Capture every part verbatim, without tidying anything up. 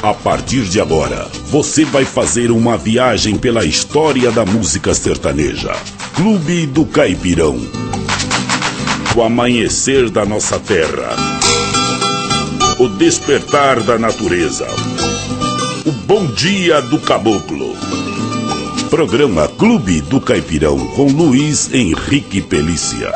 A partir de agora, você vai fazer uma viagem pela história da música sertaneja. Clube do Caipirão. O amanhecer da nossa terra. O despertar da natureza. O bom dia do caboclo. Programa Clube do Caipirão com Luiz Henrique Pelícia.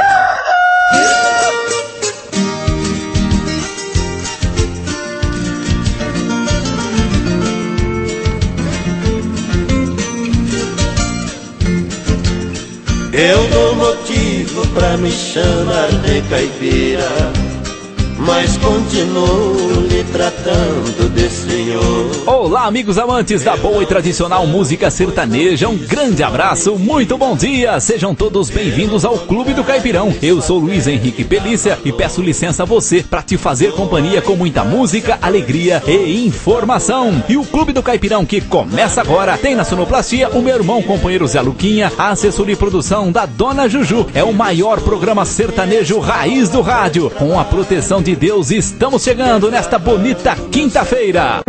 Eu dou motivo pra me chamar de caipira, mas continuo lhe tratando de senhor. Olá, amigos amantes da boa e tradicional música sertaneja, um grande abraço, muito bom dia, sejam todos bem-vindos ao Clube do Caipirão. Eu sou Luiz Henrique Pelícia e peço licença a você para te fazer companhia com muita música, alegria e informação. E o Clube do Caipirão que começa agora tem na sonoplastia o meu irmão companheiro Zé Luquinha, a assessoria e produção da Dona Juju. É o maior programa sertanejo raiz do rádio, com a proteção de Deus. Estamos chegando nesta bonita quinta-feira.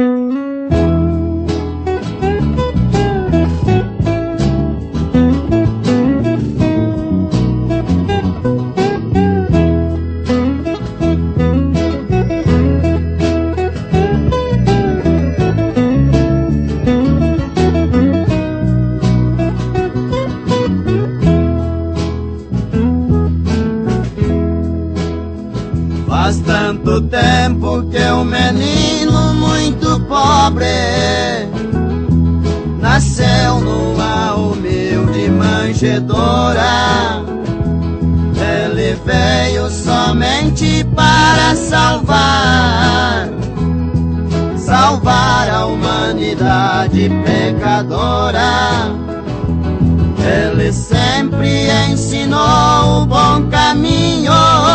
Faz tanto tempo que um menino muito pobre nasceu numa humilde manjedoura. Ele veio somente para salvar, salvar a humanidade pecadora. Ele sempre ensinou o bom caminho,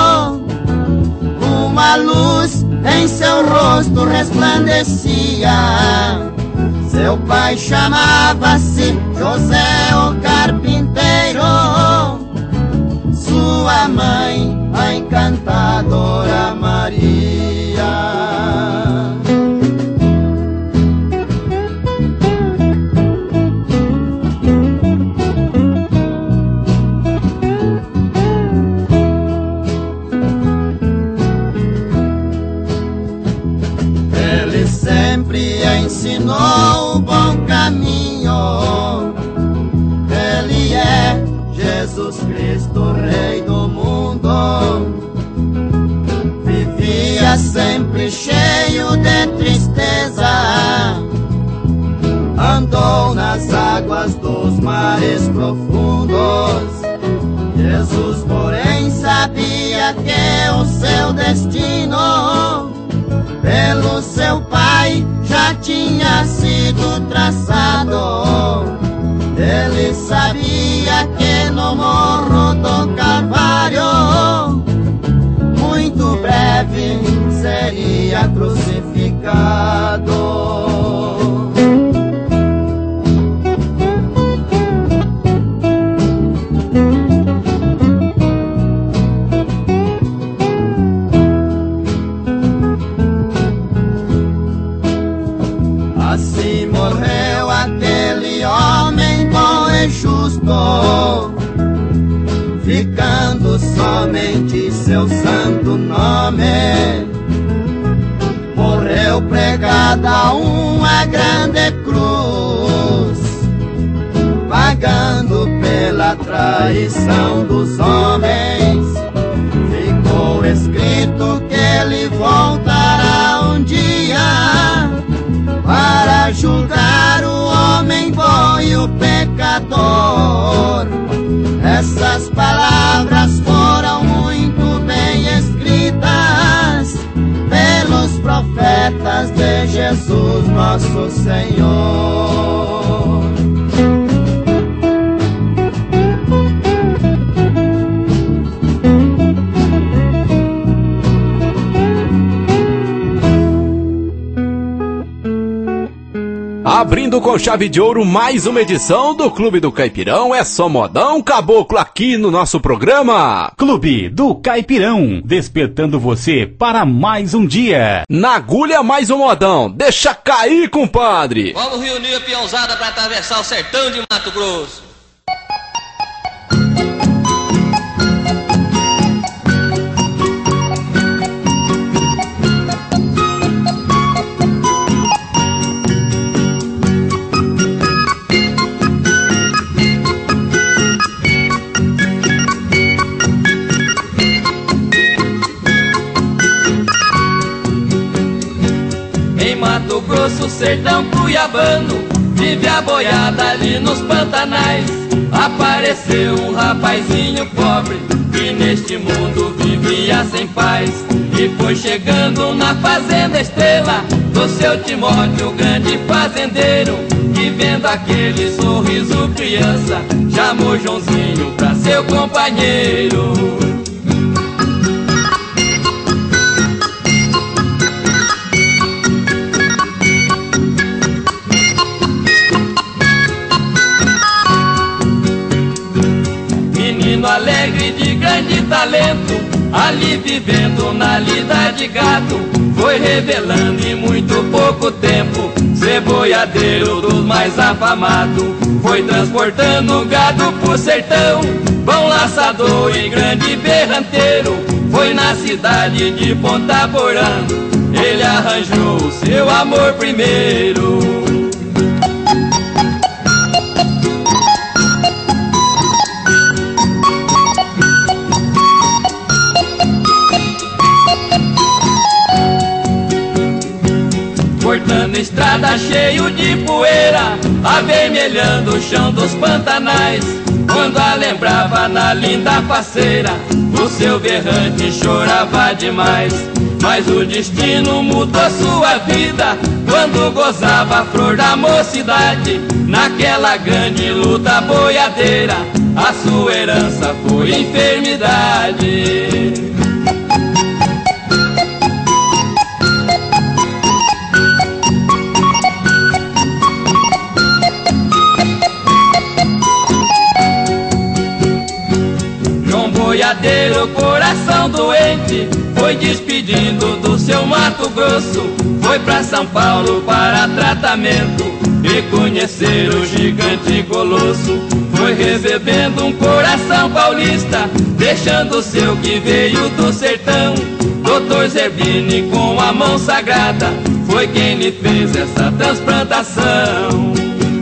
uma luz em seu rosto resplandecia. Seu pai chamava-se José o Carpinteiro, sua mãe a encantadora Maria. Ensinou o bom caminho. Ele é Jesus Cristo, Rei do mundo. Vivia sempre cheio de tristeza, andou nas águas dos mares profundos. Jesus, porém, sabia que o seu destino pelo seu pai já tinha sido traçado. Ele sabia que no morro do Calvário muito breve seria crucificado. Assim morreu aquele homem bom e justo, ficando somente seu santo nome. Morreu pregado a uma grande cruz, pagando pela traição dos homens. Ficou escrito que ele voltará um dia para julgar o homem bom e o pecador. Essas palavras foram muito bem escritas pelos profetas de Jesus nosso Senhor. A Abrindo com chave de ouro mais uma edição do Clube do Caipirão. É só modão caboclo aqui no nosso programa. Clube do Caipirão, despertando você para mais um dia. Na agulha mais um modão. Deixa cair, compadre. Vamos reunir a peãozada para atravessar o sertão de Mato Grosso. Mato Grosso, sertão cuiabano, vive a boiada ali nos pantanais. Apareceu um rapazinho pobre que neste mundo vivia sem paz. E foi chegando na fazenda Estrela do seu Timóteo, grande fazendeiro, que vendo aquele sorriso criança, chamou Joãozinho pra seu companheiro. Alegre de grande talento, ali vivendo na lida de gado, foi revelando em muito pouco tempo ser boiadeiro dos mais afamados. Foi transportando gado pro sertão, bom laçador e grande berranteiro. Foi na cidade de Ponta Porã, ele arranjou o seu amor primeiro. Cortando estrada cheio de poeira, avermelhando o chão dos pantanais. Quando a lembrava na linda faceira, o seu berrante chorava demais. Mas o destino mudou sua vida quando gozava a flor da mocidade. Naquela grande luta boiadeira, a sua herança foi enfermidade. Boiadeiro, coração doente, foi despedindo do seu Mato Grosso. Foi pra São Paulo para tratamento e conhecer o gigante colosso. Foi recebendo um coração paulista, deixando o seu que veio do sertão. doutor Zerbini, com a mão sagrada, foi quem lhe fez essa transplantação.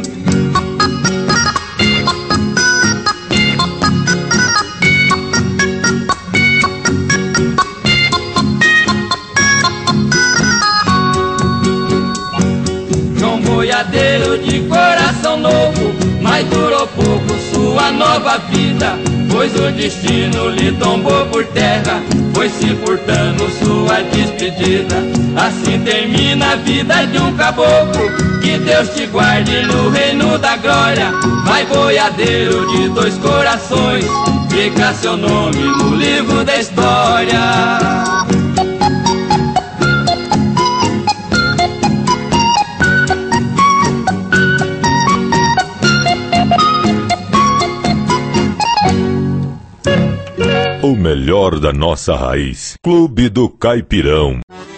Boiadeiro de coração novo, mas durou pouco sua nova vida, pois o destino lhe tombou por terra, foi se furtando sua despedida. Assim termina a vida de um caboclo, que Deus te guarde no reino da glória. Vai boiadeiro de dois corações, fica seu nome no livro da história. O melhor da nossa raiz. Clube do Caipirão.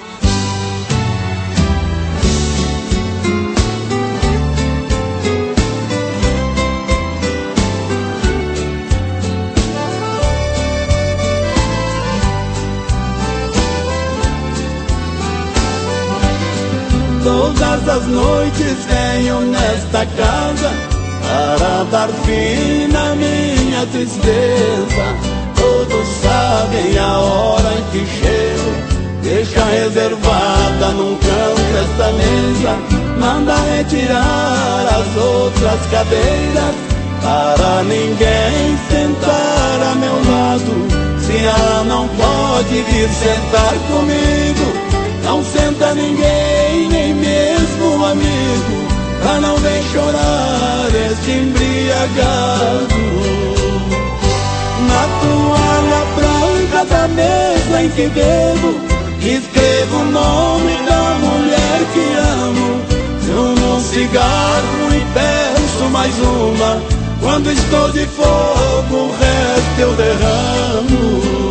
Todas as noites venho nesta casa para dar fim na minha tristeza. Todos sabem a hora em que chego, deixa reservada num canto esta mesa. Manda retirar as outras cadeiras, para ninguém sentar a meu lado. Se ela não pode vir sentar comigo, não senta ninguém, nem mesmo um amigo, pra não ver chorar este embriagado. Na toalha branca da mesa em que bebo, escrevo o nome da mulher que amo. fumo um cigarro e peço mais uma. Quando estou de fogo, o resto eu derramo.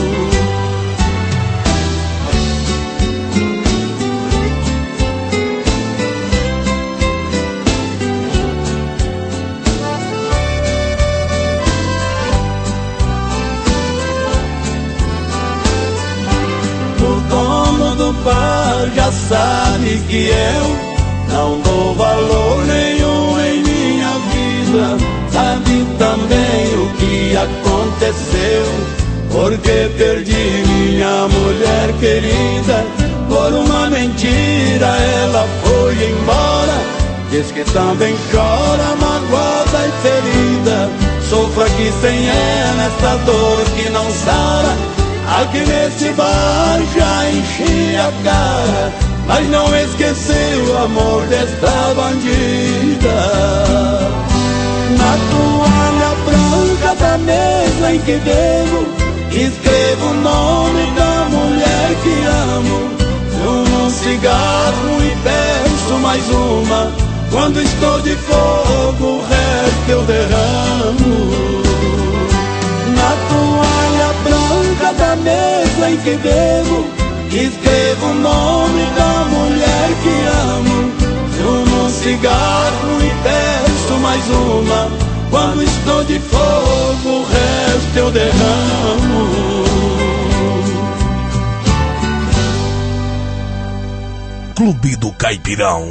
Do bar já sabe que eu não dou valor nenhum em minha vida. Sabe também o que aconteceu, porque perdi minha mulher querida. Por uma mentira ela foi embora. Diz que também chora, magoada e ferida. Sofro aqui sem ela essa dor que não sara. Aqui nesse bar já enchi a cara, mas não esqueci o amor desta bandida. Na toalha branca da mesa em que bebo, escrevo o nome da mulher que amo. Fumo um cigarro e peço mais uma. Quando estou de fogo, o resto eu derramo. Na toalha branca da mesa em que bebo, escrevo o nome da mulher que amo. Fumo um cigarro e peço mais uma. Quando estou de fogo, o resto eu derramo. Clube do Caipirão.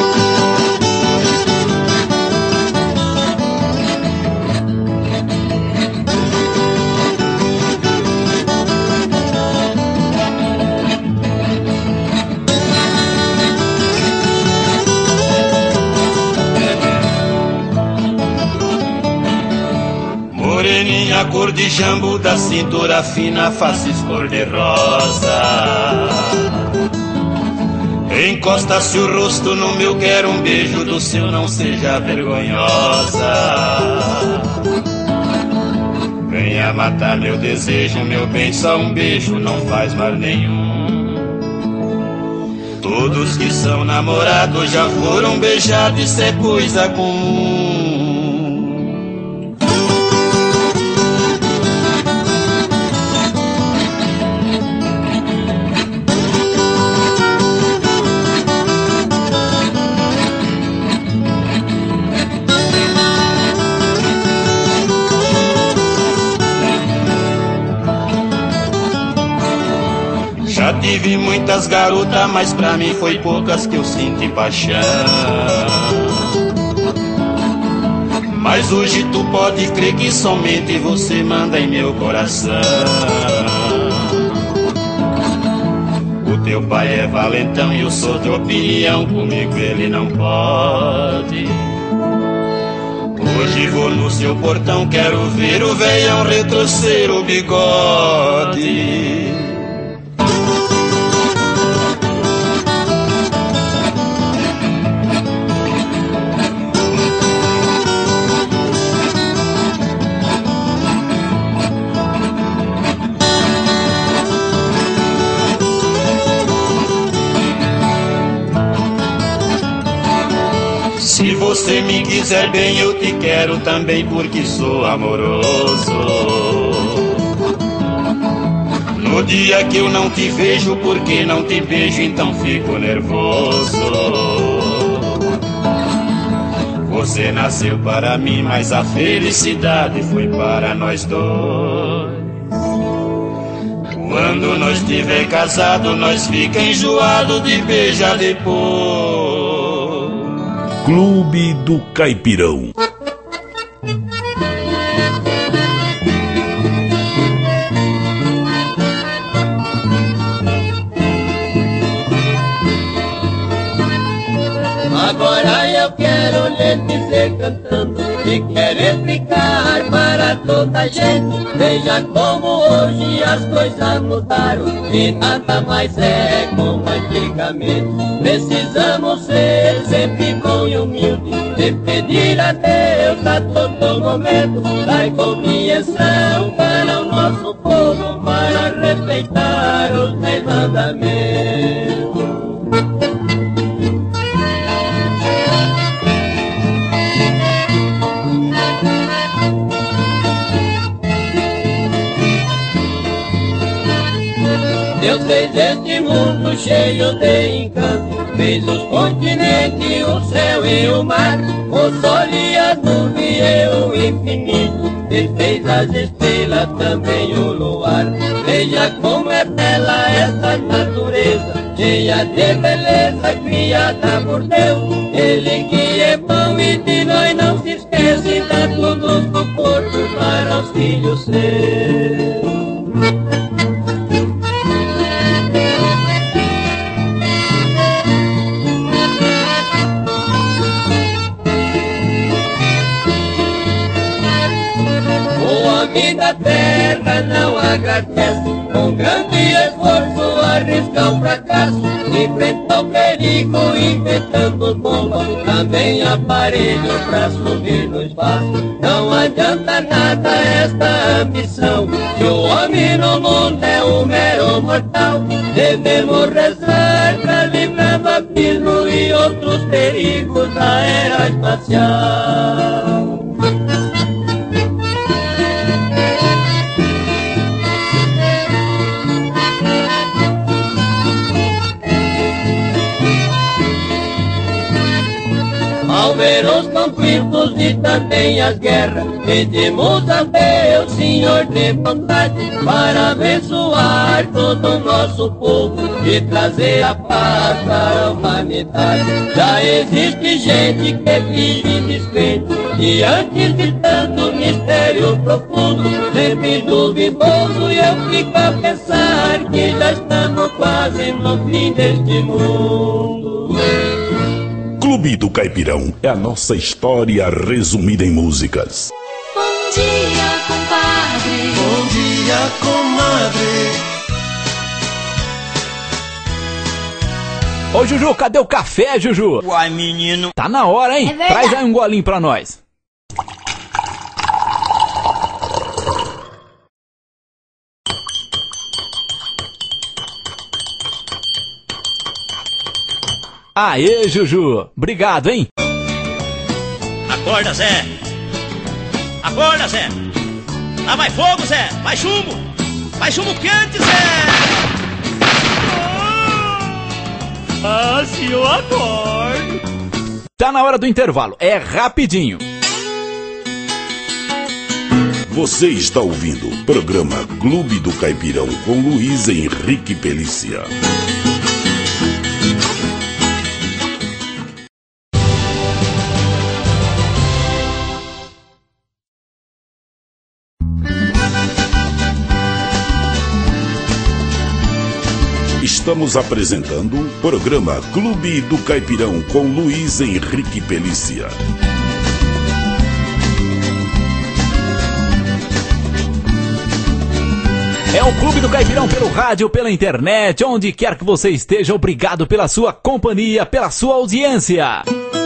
Moreninha cor de jambo, da cintura fina, faces cor de rosa. Encosta-se o rosto no meu, quero um beijo do seu, não seja vergonhosa. Venha matar meu desejo, meu bem, só um beijo não faz mal nenhum. Todos que são namorados já foram beijados, isso é coisa comum. Já tive muitas garotas, mas pra mim foi poucas que eu senti paixão. Mas hoje tu pode crer que somente você manda em meu coração. O teu pai é valentão e eu sou de opinião, comigo ele não pode. Hoje vou no seu portão, quero ver o velhão retorcer o bigode. Se você me quiser bem, eu te quero também, porque sou amoroso. No dia que eu não te vejo, porque não te beijo, então fico nervoso. Você nasceu para mim, mas a felicidade foi para nós dois. Quando nós estiver casado, nós fica enjoado de beijar depois. Clube do Caipirão. Agora eu quero lhe dizer cantando e quero explicar para toda a gente. Veja como hoje as coisas mudaram e nada mais é como antigamente. Precisamos ser sempre bom e humilde e pedir a Deus a todo momento. Dai compreensão para o nosso povo, para respeitar os seus mandamentos. Deus fez este mundo cheio de encanto, fez os continentes, o céu e o mar, o sol e as nuvens e o infinito. Ele fez as estrelas, também o luar. Veja como é bela essa natureza, cheia de beleza, criada por Deus. Ele que é bom e de nós não se esquece, dá tudo do corpo para os filhos seus. Da terra não agradece, com grande esforço arrisca o fracasso, enfrenta o perigo inventando bombas, também aparelho pra subir no espaço. Não adianta nada esta ambição, se o homem no mundo é um mero mortal. Devemos rezar pra livrar do abismo e outros perigos da era espacial. Ao ver os conflitos e também as guerras, pedimos a Deus, Senhor de bondade, para abençoar todo o nosso povo e trazer a paz para a humanidade. Já existe gente que vive descrente, diante de tanto mistério profundo, sempre duvidoso, e eu fico a pensar que já estamos quase no fim deste mundo. Clube do Caipirão é a nossa história resumida em músicas. Bom dia, compadre. Bom dia, comadre. Ô, Juju, cadê o café, Juju? Uai, menino. Tá na hora, hein? É Traz aí um golinho pra nós. Aê, Juju. Obrigado, hein? Acorda, Zé. Acorda, Zé. Lá vai fogo, Zé. Vai chumbo. Vai chumbo quente, Zé. Ah, se eu acordo. Tá na hora do intervalo. É rapidinho. Você está ouvindo o programa Clube do Caipirão com Luiz Henrique Pelícia. Estamos apresentando o programa Clube do Caipirão com Luiz Henrique Pelícia. É o Clube do Caipirão pelo rádio, pela internet, onde quer que você esteja. Obrigado pela sua companhia, pela sua audiência.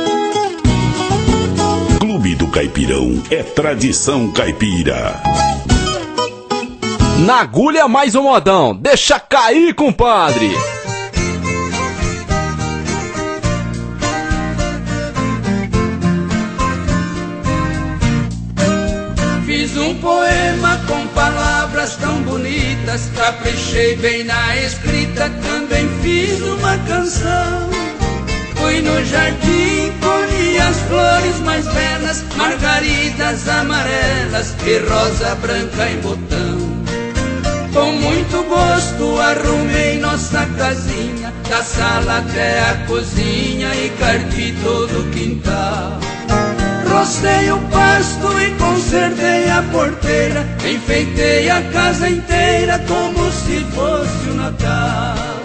Clube do Caipirão é tradição caipira. Na agulha mais um modão. Deixa cair, compadre. Fiz um poema com palavras tão bonitas, caprichei bem na escrita, também fiz uma canção. Fui no jardim, colhi as flores mais belas, margaridas amarelas e rosa branca em botão. Com muito gosto arrumei nossa casinha, da sala até a cozinha e cardi todo o quintal. Rocei o pasto e consertei a porteira, enfeitei a casa inteira como se fosse o Natal.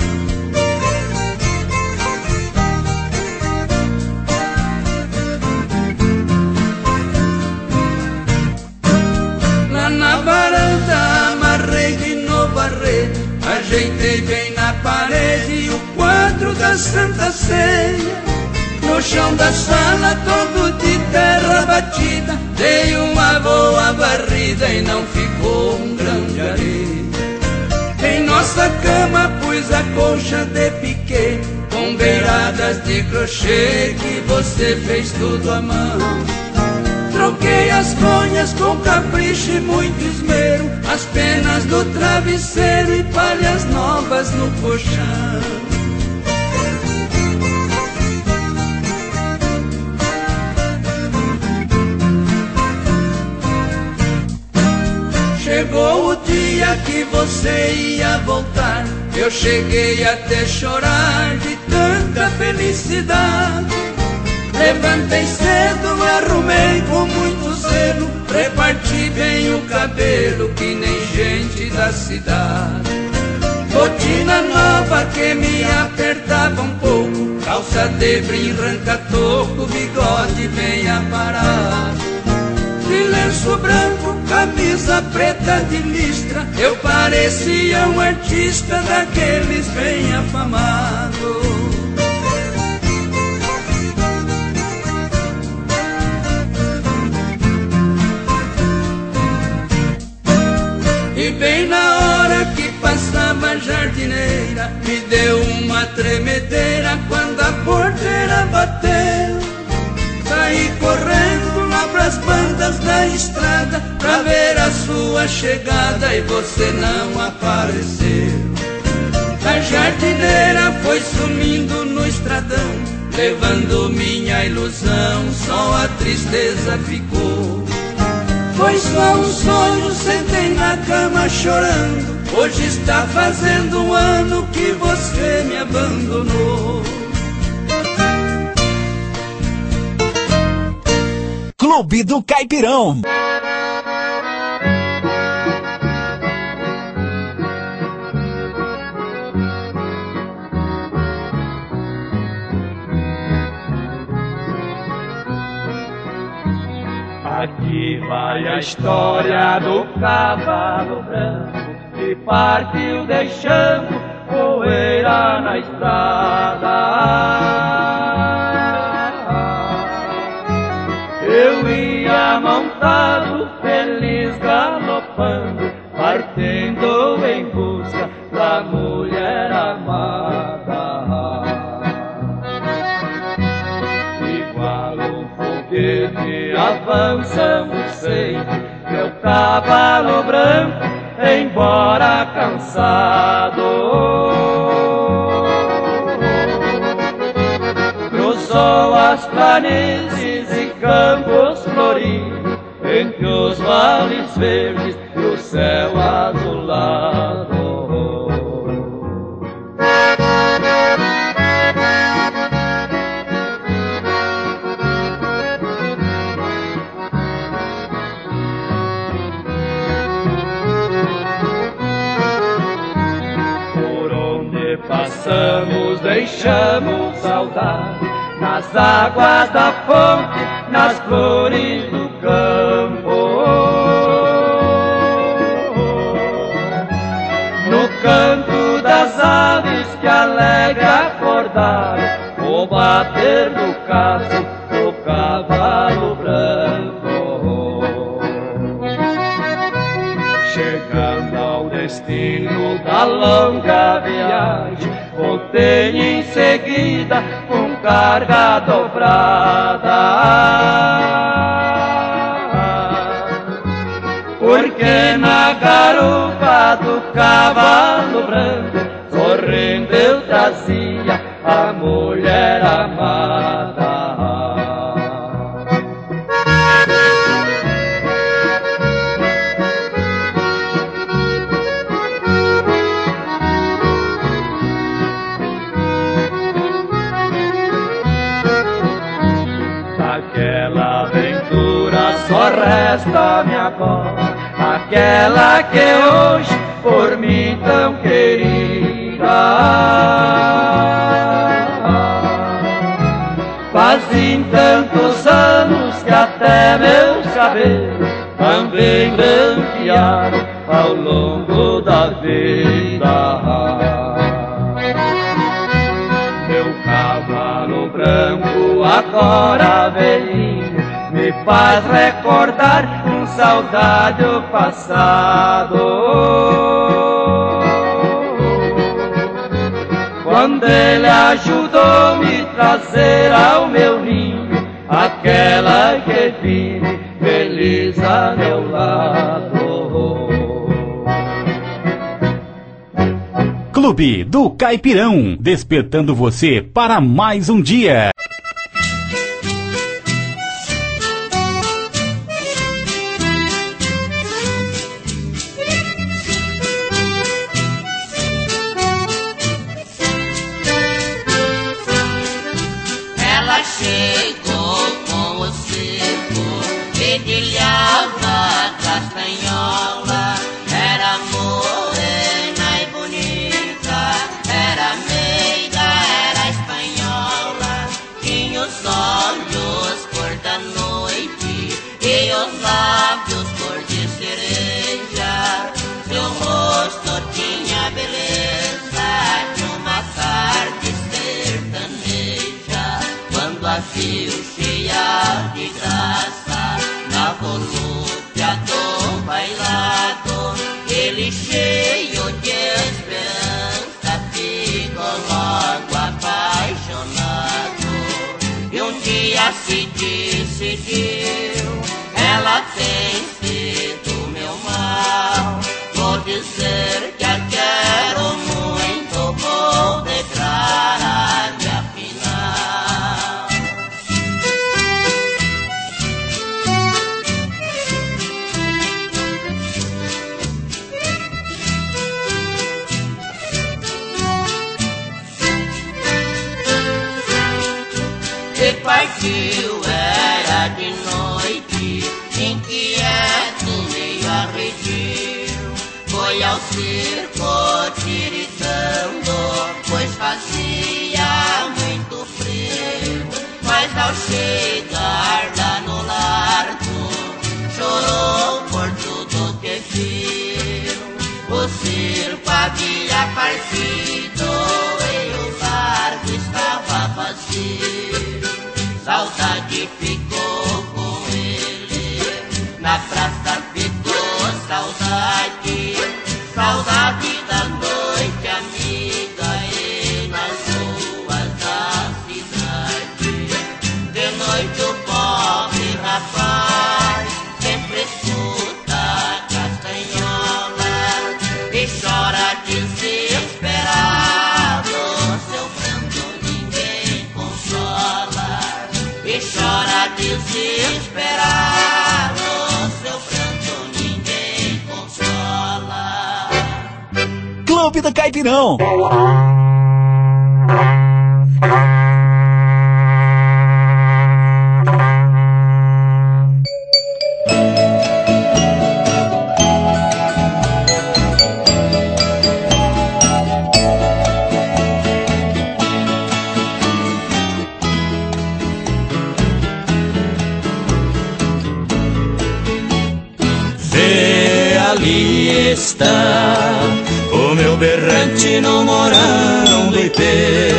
Lá na varanda amarrei de novo a rede, ajeitei bem na parede o quadro da Santa Ceia. No chão da sala todo de terra batida, dei uma boa varrida e não ficou um grão de areia. Em nossa cama pus a colcha de piquê, com beiradas de crochê que você fez tudo à mão. troquei as fronhas com capricho e muito esmero, as penas do travesseiro e palhas novas no colchão. Chegou o dia que você ia voltar, eu cheguei até chorar de tanta felicidade. Levantei cedo, me arrumei com muito zelo, reparti bem o cabelo que nem gente da cidade. Botina nova que me apertava um pouco, calça de brim, ranca-toco, bigode bem aparado. De lenço branco, camisa preta de listra, eu parecia um artista daqueles bem afamados. E bem na hora que passava a jardineira, me deu uma tremedeira quando a porteira bateu. Saí correndo lá pras bandas da estrada pra ver a sua chegada e você não apareceu. A jardineira foi sumindo no estradão, levando minha ilusão, só a tristeza ficou. Foi só um sonho, sentei na cama chorando, hoje está fazendo um ano que você me abandonou. Clube do Caipirão. Aqui vai a história do cavalo branco que partiu deixando poeira na estrada. Eu ia montado, feliz galopando, partindo em busca da mulher amada. Igual um foguete avançamos sempre, meu cavalo branco, embora cansado, cruzou as planícies e campos floridos, entre os vales verdes e o céu azulado. Por onde passamos deixamos saudade, nas águas da fonte, nas flores do campo, no canto das aves que alegra acordar, o bater do caso do cavalo branco. Chegando ao destino da longa viagem, voltei em seguida com carga dobrada, porque na garupa do cavalo branco, sorrindo eu trazia a mulher amada. Daquela aventura só resta minha voz, aquela que hoje por mim tão querida. Fazem tantos anos que até meus cabelos também branquearam ao longo da vida. Meu cavalo branco agora velhinho me faz recordar com saudade o passado, quando ele ajudou me trazer ao meu ninho aquela que vive a meu lado. Clube do Caipirão, despertando você para mais um dia. Ela chegou com o circo, dedilhava castanhola, era morena e bonita, era meiga, era espanhola, tinha os olhos cor da noite e os lábios cor de cereja, seu rosto tinha beleza de uma tarde sertaneja, quando a viu cheia de graça na volúpia do bailado, ele cheio de esperança ficou logo apaixonado. E um dia se decidiu, ela tem sido meu mal, vou dizer que a quero muito, vou declarar-me afinal. E partiu, era de noite, inquieto, meio arredio, foi ao circo tiritando, pois fazia muito frio, mas ao chegar lá no largo, chorou por tudo que viu. O circo havia partido e o largo estava vazio. Saudade ficou com ele, na praça ficou saudade, saudade da noite amiga e nas ruas da cidade. De noite o pobre rapaz sempre escuta castanhola e chora desesperado, seu pranto ninguém consola. E chora desesperado, seu pranto ninguém consola. Clube do Caipirão. Ali está o meu berrante no morão do Ipê.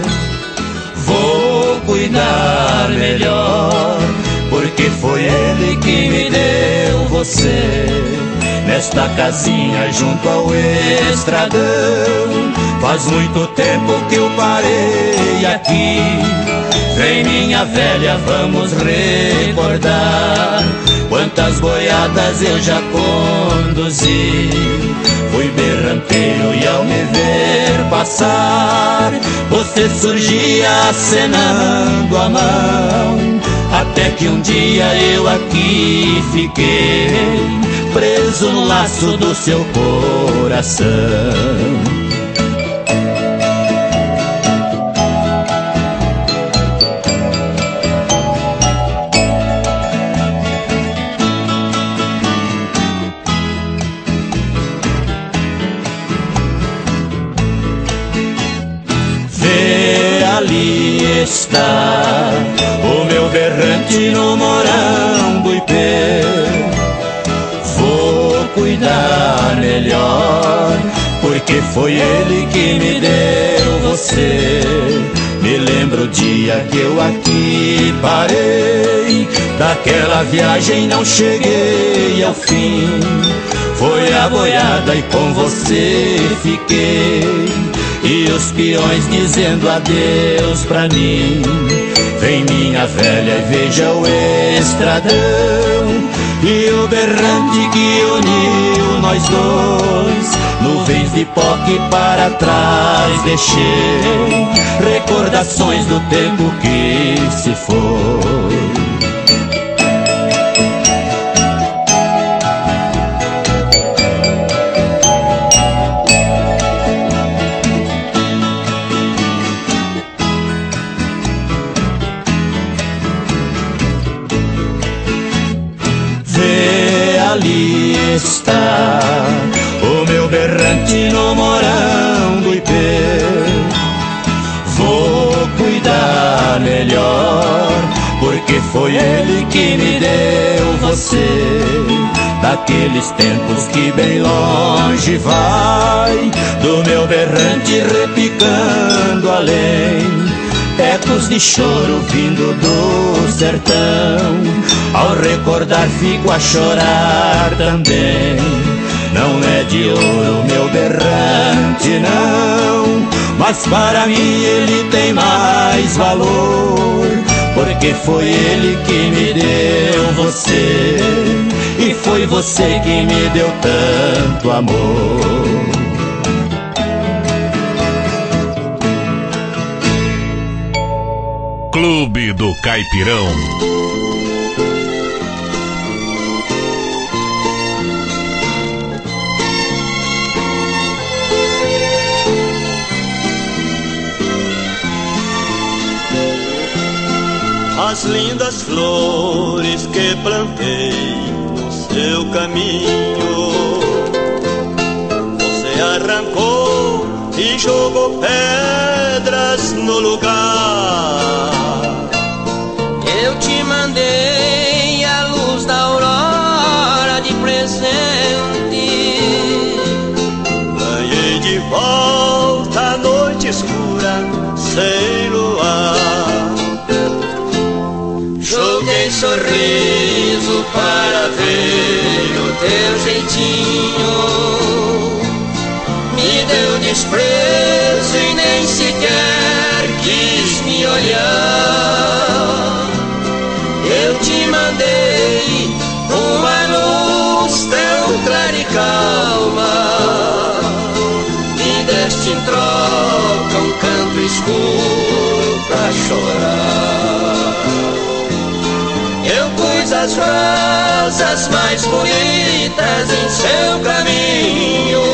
Vou cuidar melhor, porque foi ele que me deu você. Nesta casinha junto ao estradão, faz muito tempo que eu parei aqui. Vem minha velha, vamos recordar quantas boiadas eu já conduzi. Fui berranteiro e ao me ver passar, você surgia acenando a mão. Até que um dia eu aqui fiquei, preso no laço do seu coração. Ali está o meu berrante no morão do Ipê. Vou cuidar melhor, porque foi ele que me deu você. Me lembro o dia que eu aqui parei, daquela viagem não cheguei ao fim. Foi a boiada e com você fiquei, e os peões dizendo adeus pra mim. Vem minha velha e veja o estradão, e o berrante que uniu nós dois. Nuvens de pó que para trás deixei, recordações do tempo que se foi. Ali está o meu berrante no morão do Ipê. Vou cuidar melhor, porque foi ele que me deu você. Daqueles tempos que bem longe vai, do meu berrante repicando além. Ecos de choro vindo do sertão, ao recordar fico a chorar também. Não é de ouro meu berrante não, mas para mim ele tem mais valor, porque foi ele que me deu você, e foi você que me deu tanto amor. Clube do Caipirão. As lindas flores que plantei no seu caminho, você arrancou e jogou pedras no lugar. Eu te mandei a luz da aurora de presente, ganhei de volta a noite escura sem luar. Joguei sorriso para ver o teu jeitinho, me deu desprezo e nem sequer quis me olhar. Eu te mandei uma luz tão clara e calma, me deste em troca um canto escuro pra chorar. Eu pus as rosas mais bonitas em seu caminho,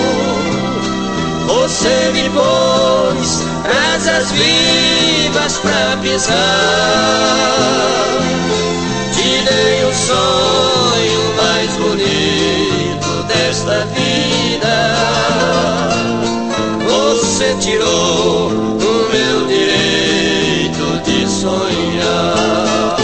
você me pôs asas vivas pra pisar. Te dei o sonho mais bonito desta vida, você tirou o meu direito de sonhar.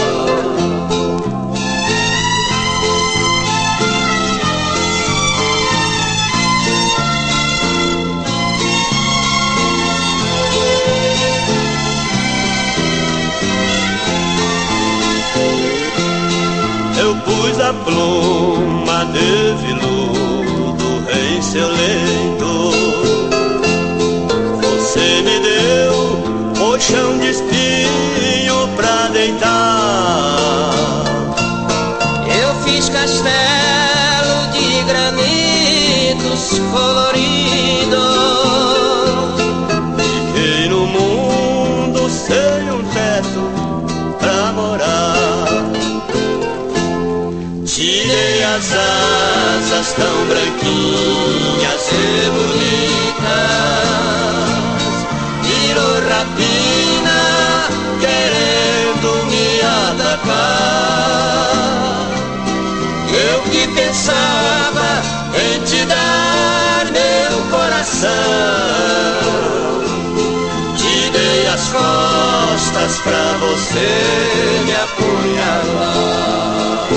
Eu pus a pluma de veludo em seu leito, você me deu colchão de espinho pra deitar. Eu fiz castelo de granitos coloridos, fiquei no mundo sem um teto pra morar. Te dei as asas tão branquinhas e bonitas, virou rapina querendo me atacar. Eu que pensava em te dar meu coração, te dei as costas pra você me apunhalar.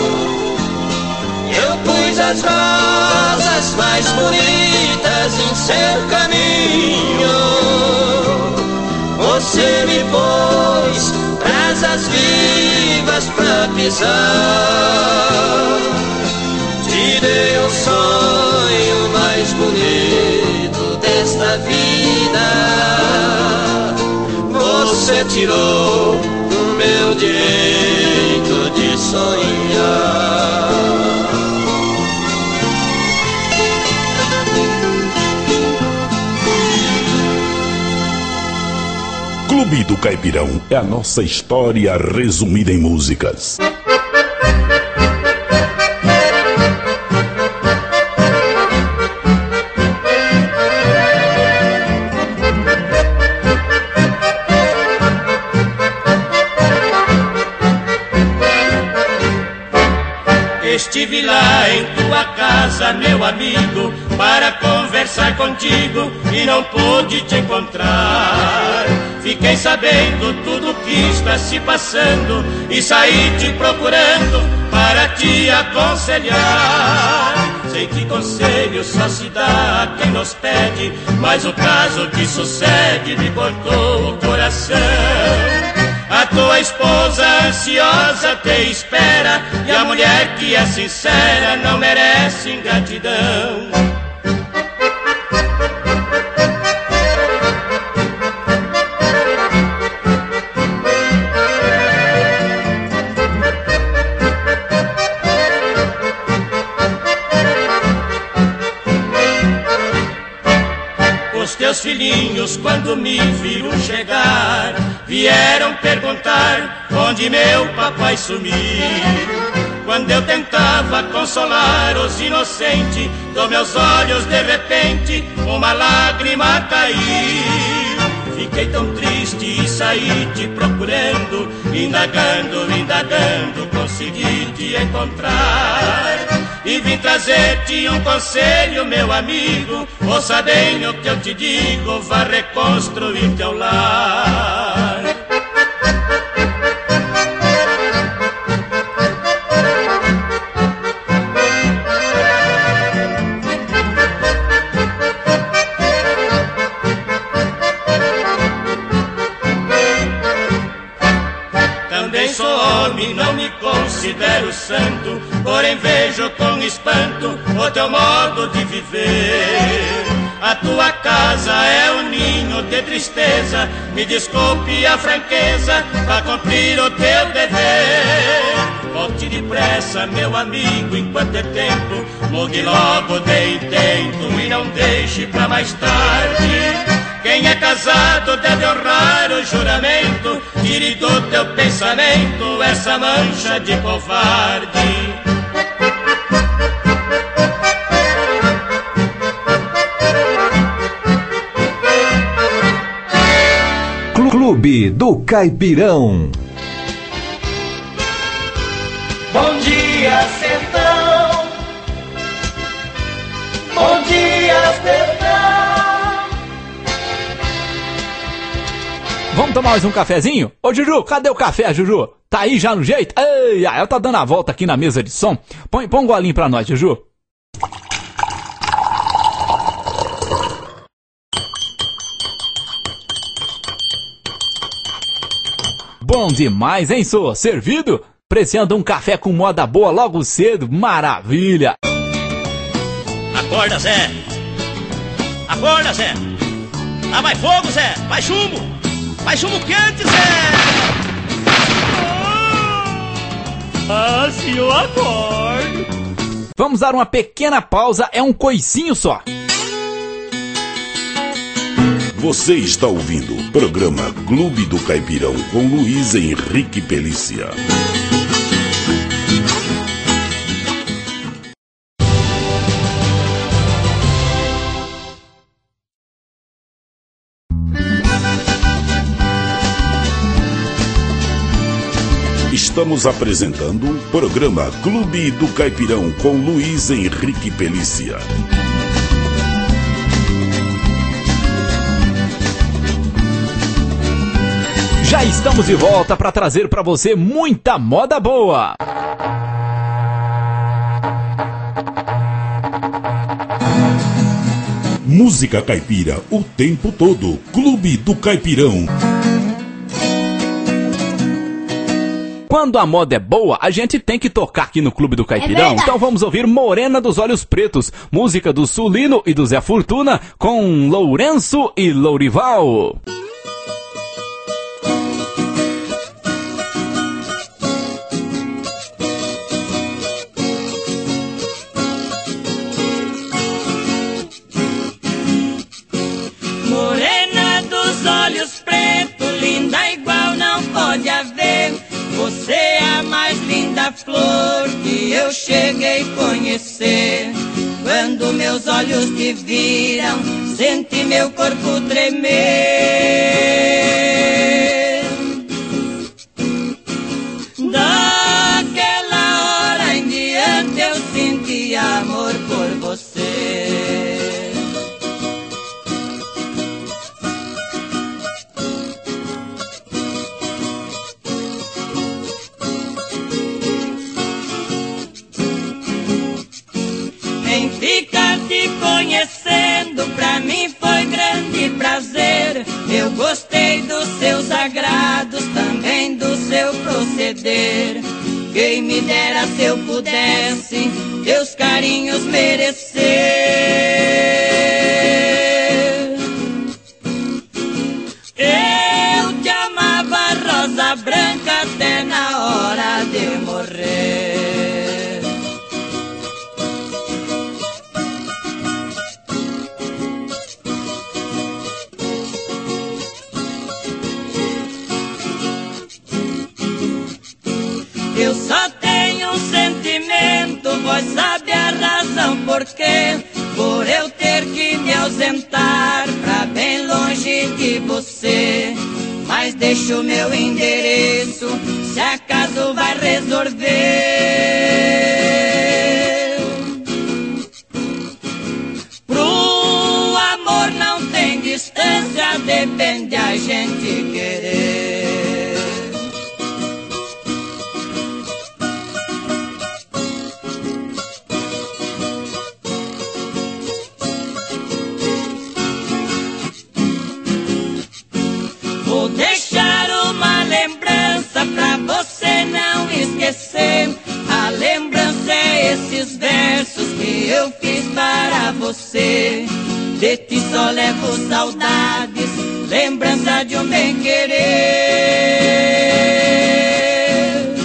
As rosas mais bonitas em seu caminho, você me pôs asas vivas pra pisar. Te dei o sonho mais bonito desta vida, você tirou o meu direito de sonhar. Clube do Caipirão é a nossa história resumida em músicas. Estive lá em tua casa, meu amigo, para conversar contigo e não pude te encontrar. Fiquei sabendo tudo que está se passando e saí te procurando para te aconselhar. Sei que conselho só se dá a quem nos pede, mas o caso que sucede me cortou o coração. A tua esposa ansiosa te espera, e a mulher que é sincera não merece ingratidão. Os teus filhinhos, quando me viram chegar, vieram perguntar onde meu papai sumiu. Quando eu tentava consolar os inocentes, dos meus olhos de repente uma lágrima caiu. Fiquei tão triste e saí te procurando, indagando, indagando, consegui te encontrar. E vim trazer-te um conselho, meu amigo, ouça bem o que eu te digo, vá reconstruir teu lar. Sou homem, não me considero santo, porém vejo com espanto o teu modo de viver. A tua casa é um ninho de tristeza, me desculpe a franqueza, pra cumprir o teu dever. Volte depressa, meu amigo, enquanto é tempo, mude logo de intento e não deixe pra mais tarde. Quem é casado deve honrar o juramento, tire do teu pensamento essa mancha de covarde. Clube do Caipirão. Bom dia, sertão. Bom dia, sertão. Vamos tomar mais um cafezinho? Ô Juju, cadê o café, Juju? Tá aí já no jeito? Ei, ela tá dando a volta aqui na mesa de som. Põe, põe um golinho pra nós, Juju. Bom demais, hein, sô? Servido? Preciando um café com moda boa logo cedo? Maravilha! Acorda, Zé! Acorda, Zé! Lá vai fogo, Zé! Vai chumbo! Vai chumbo quente, Zé! Ah, se eu acordo! Vamos dar uma pequena pausa, é um coicinho só. Você está ouvindo o programa Clube do Caipirão com Luiz Henrique Pelícia. Estamos apresentando o programa Clube do Caipirão com Luiz Henrique Pelícia. Já estamos de volta para trazer para você muita moda boa. Música caipira o tempo todo. Clube do Caipirão. Quando a moda é boa, a gente tem que tocar aqui no Clube do Caipirão. É então vamos ouvir Morena dos Olhos Pretos, música do Sulino e do Zé Fortuna, com Lourenço e Lourival. Morena dos olhos pretos, linda busquei conhecer. Quando meus olhos te viram, senti meu corpo tremer. Daquela hora em diante eu senti amor por você. Em ficar te conhecendo, pra mim foi grande prazer. Eu gostei dos seus agrados, também do seu proceder. Quem me dera se eu pudesse teus carinhos merecer. Eu te amava, rosa branca, até na hora de morrer. Eu só tenho um sentimento, vós sabe a razão porquê. Por eu ter que me ausentar pra bem longe de você. Mas deixa o meu endereço, se acaso vai resolver. Pro amor não tem distância, depende a gente querer. Vou deixar uma lembrança pra você não esquecer. A lembrança é esses versos que eu fiz para você. De ti só levo saudades, lembrança de um bem querer.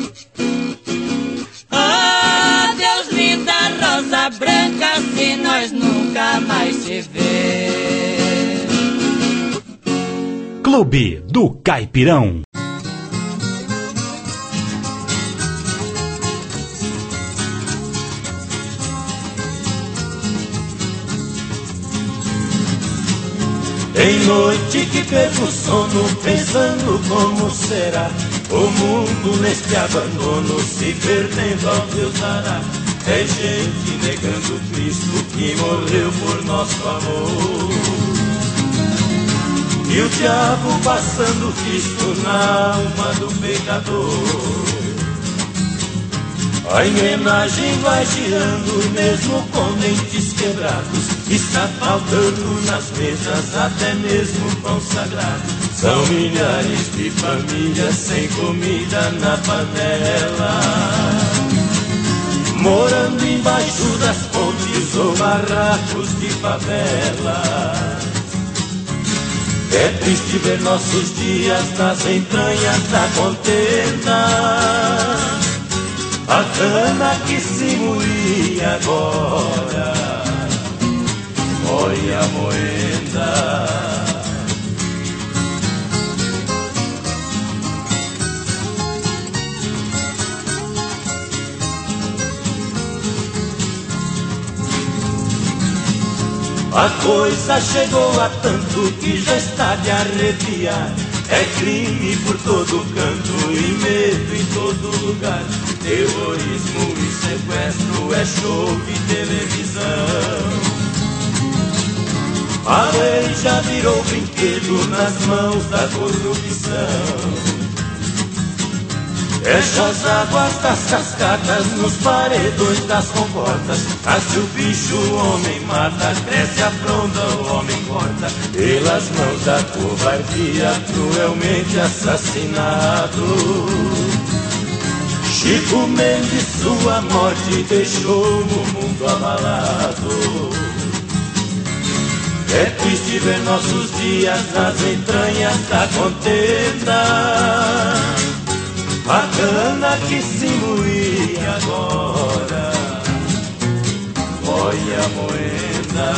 Adeus, linda rosa branca, se nós nunca mais se ver. Clube do Caipirão. Tem noite que perco o sono pensando como será o mundo neste abandono, se perdendo ao Deus dará. É gente negando Cristo que morreu por nosso amor, e o diabo passando Cristo na alma do pecador. A engrenagem vai girando mesmo com dentes quebrados. Está faltando nas mesas até mesmo pão sagrado. São milhares de famílias sem comida na panela, morando embaixo das pontes ou barracos de favela. É triste ver nossos dias nas entranhas da contenda. A cana que se moía agora, olha a moenda. A coisa chegou a tanto que já está de arrepiar. É crime por todo canto e medo em todo lugar. Terrorismo e sequestro é show de televisão. A lei já virou brinquedo nas mãos da corrupção. Fecha as águas das cascatas nos paredões das comportas. Nasce o bicho, o homem mata, cresce a fronda, o homem corta. Pelas mãos da covardia, cruelmente assassinado. Chico Mendes, sua morte deixou o mundo abalado. É triste ver nossos dias nas entranhas da contenda. A cana que se moía agora, olha a moeda.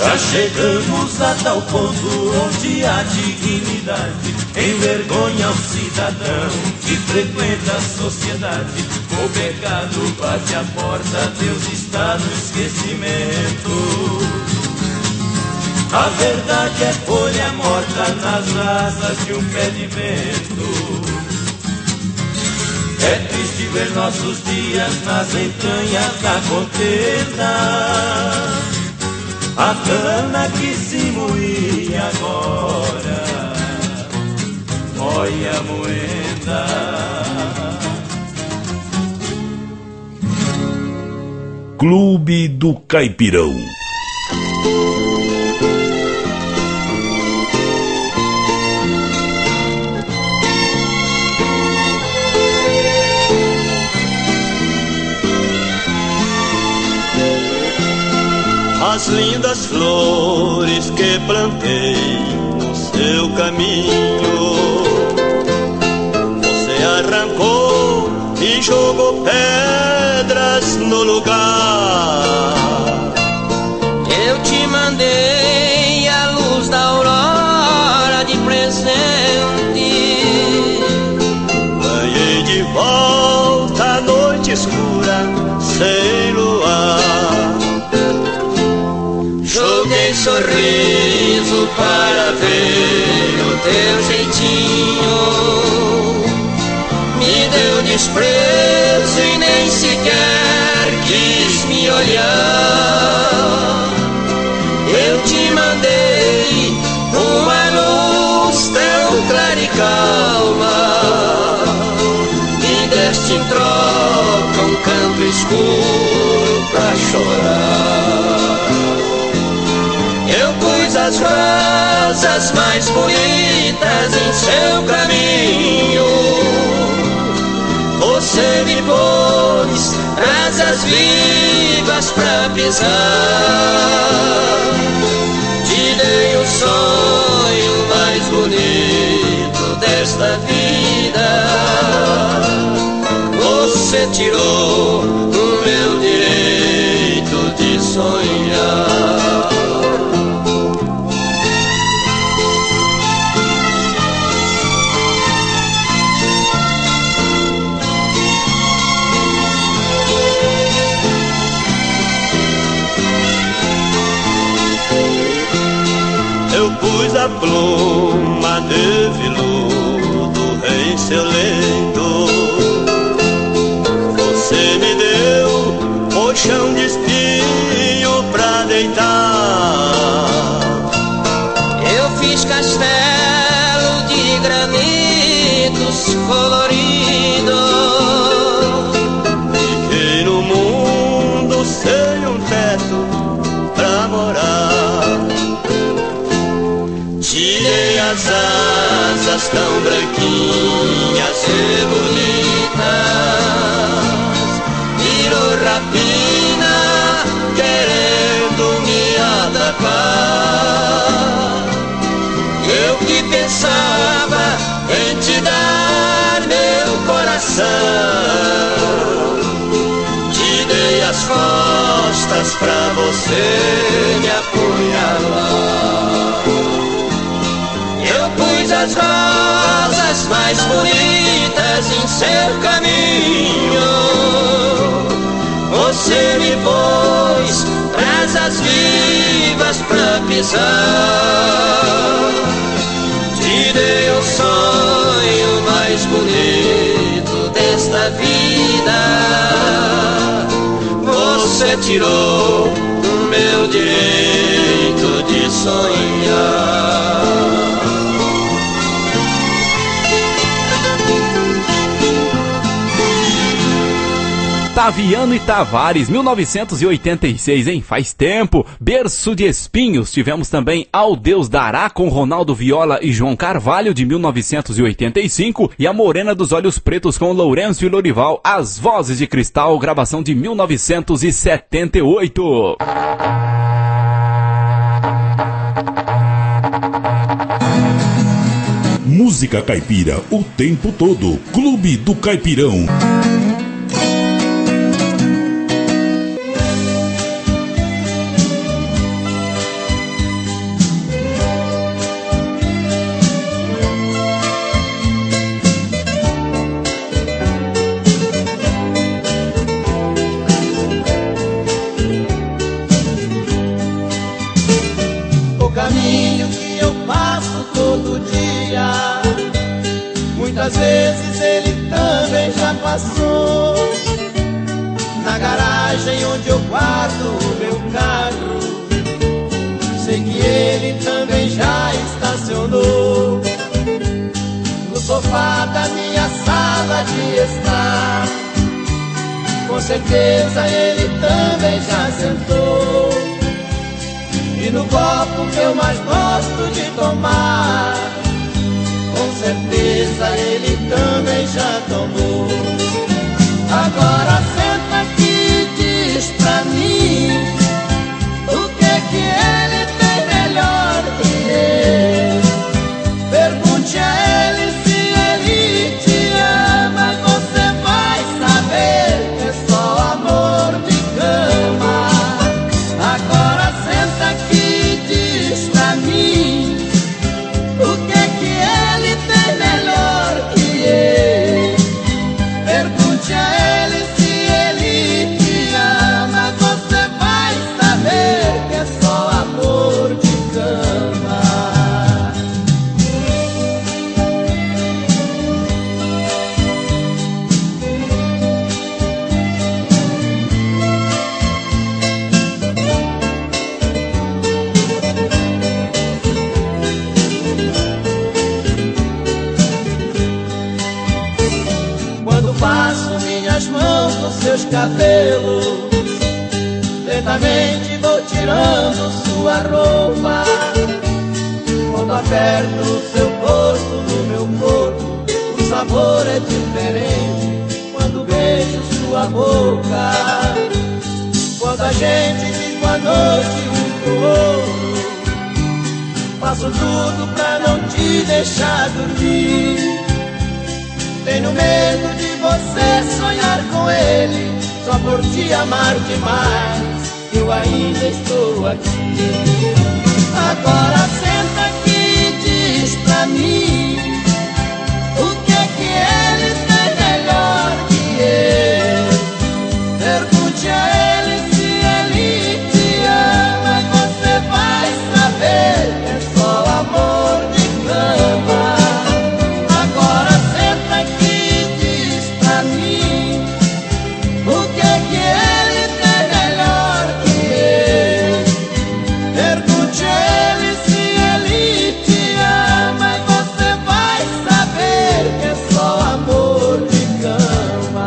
Já chegamos a tal ponto onde a dignidade envergonha o cidadão que frequenta a sociedade. O pecado bate a porta, Deus está no esquecimento. A verdade é folha morta nas asas de um pé de vento. É triste ver nossos dias nas entranhas da contenda. A cana que se moía agora moe a moenda. Clube do Caipirão. As lindas flores que plantei no seu caminho, você arrancou e jogou pedras no lugar. Eu te mandei a luz da aurora de presente, ganhei de volta a noite escura sem luar. Joguei sorriso para ver o teu jeitinho, me deu desprezo e nem sequer quis me olhar. Eu te mandei uma luz tão clara e calma, me deste em troca um canto escuro pra chorar. Eu pus as rosas mais bonitas em seu caminho, você me pôs asas vivas pra pisar. Te dei o sonho mais bonito desta vida, você tirou o meu direito de sonhar. Pus a pluma de veludo em seu leito, você me deu colchão de espinho pra deitar. Eu fiz castelo de granitos coloridos, fiquei no mundo sem um teto pra morar. Tirei as asas tão branquinhas e bonitas, virou rapina querendo me atrapar. Eu que pensava em te dar meu coração, te dei as costas pra você me apunhalar. Eu pus as rosas mais bonitas em seu caminho, você me pôs asas vivas pra pisar. Te dei o sonho mais bonito desta vida, você tirou o meu direito de sonhar. Taviano e Tavares, mil novecentos e oitenta e seis, hein? Faz tempo. Berço de Espinhos. Tivemos também Ao Deus Dará, com Ronaldo Viola e João Carvalho, de mil novecentos e oitenta e cinco. E A Morena dos Olhos Pretos, com Lourenço e Lorival, As Vozes de Cristal, gravação de mil novecentos e setenta e oito. Música caipira o tempo todo. Clube do Caipirão. que eu passo todo dia. Muitas vezes ele também já passou na garagem onde eu guardo o meu carro. Sei que ele também já estacionou no sofá da minha sala de estar. Com certeza ele também já sentou. E no copo que eu mais gosto de tomar, com certeza ele também já tomou. Agora senta aqui e diz pra mim o que que ele tem melhor que eu. Pergunte a ele se ele te ama, você vai saber que é só amor de cama. Agora senta aqui e diz pra mim o que que ele tem melhor que eu. Pergunte a ele se ele te ama, você vai saber que é só amor de cama. Quando passo minhas mãos nos seus cabelos, lentamente vou tirando sua roupa. Quando aperto o seu corpo no meu corpo, o sabor é diferente. Quando beijo sua boca, quando a gente diz boa noite um pro outro, faço tudo pra não te deixar dormir. Tenho medo de você sonhar com ele, só por te amar demais, eu ainda estou aqui. Agora senta aqui e diz pra mim o que que ele tem melhor que eu. Pergunte a ele se ele te ama, você vai saber que é só amor de cama. Agora senta aqui e diz pra mim o que que ele tem melhor que eu. Pergunte a ele se ele te ama, você vai saber que é só amor de cama.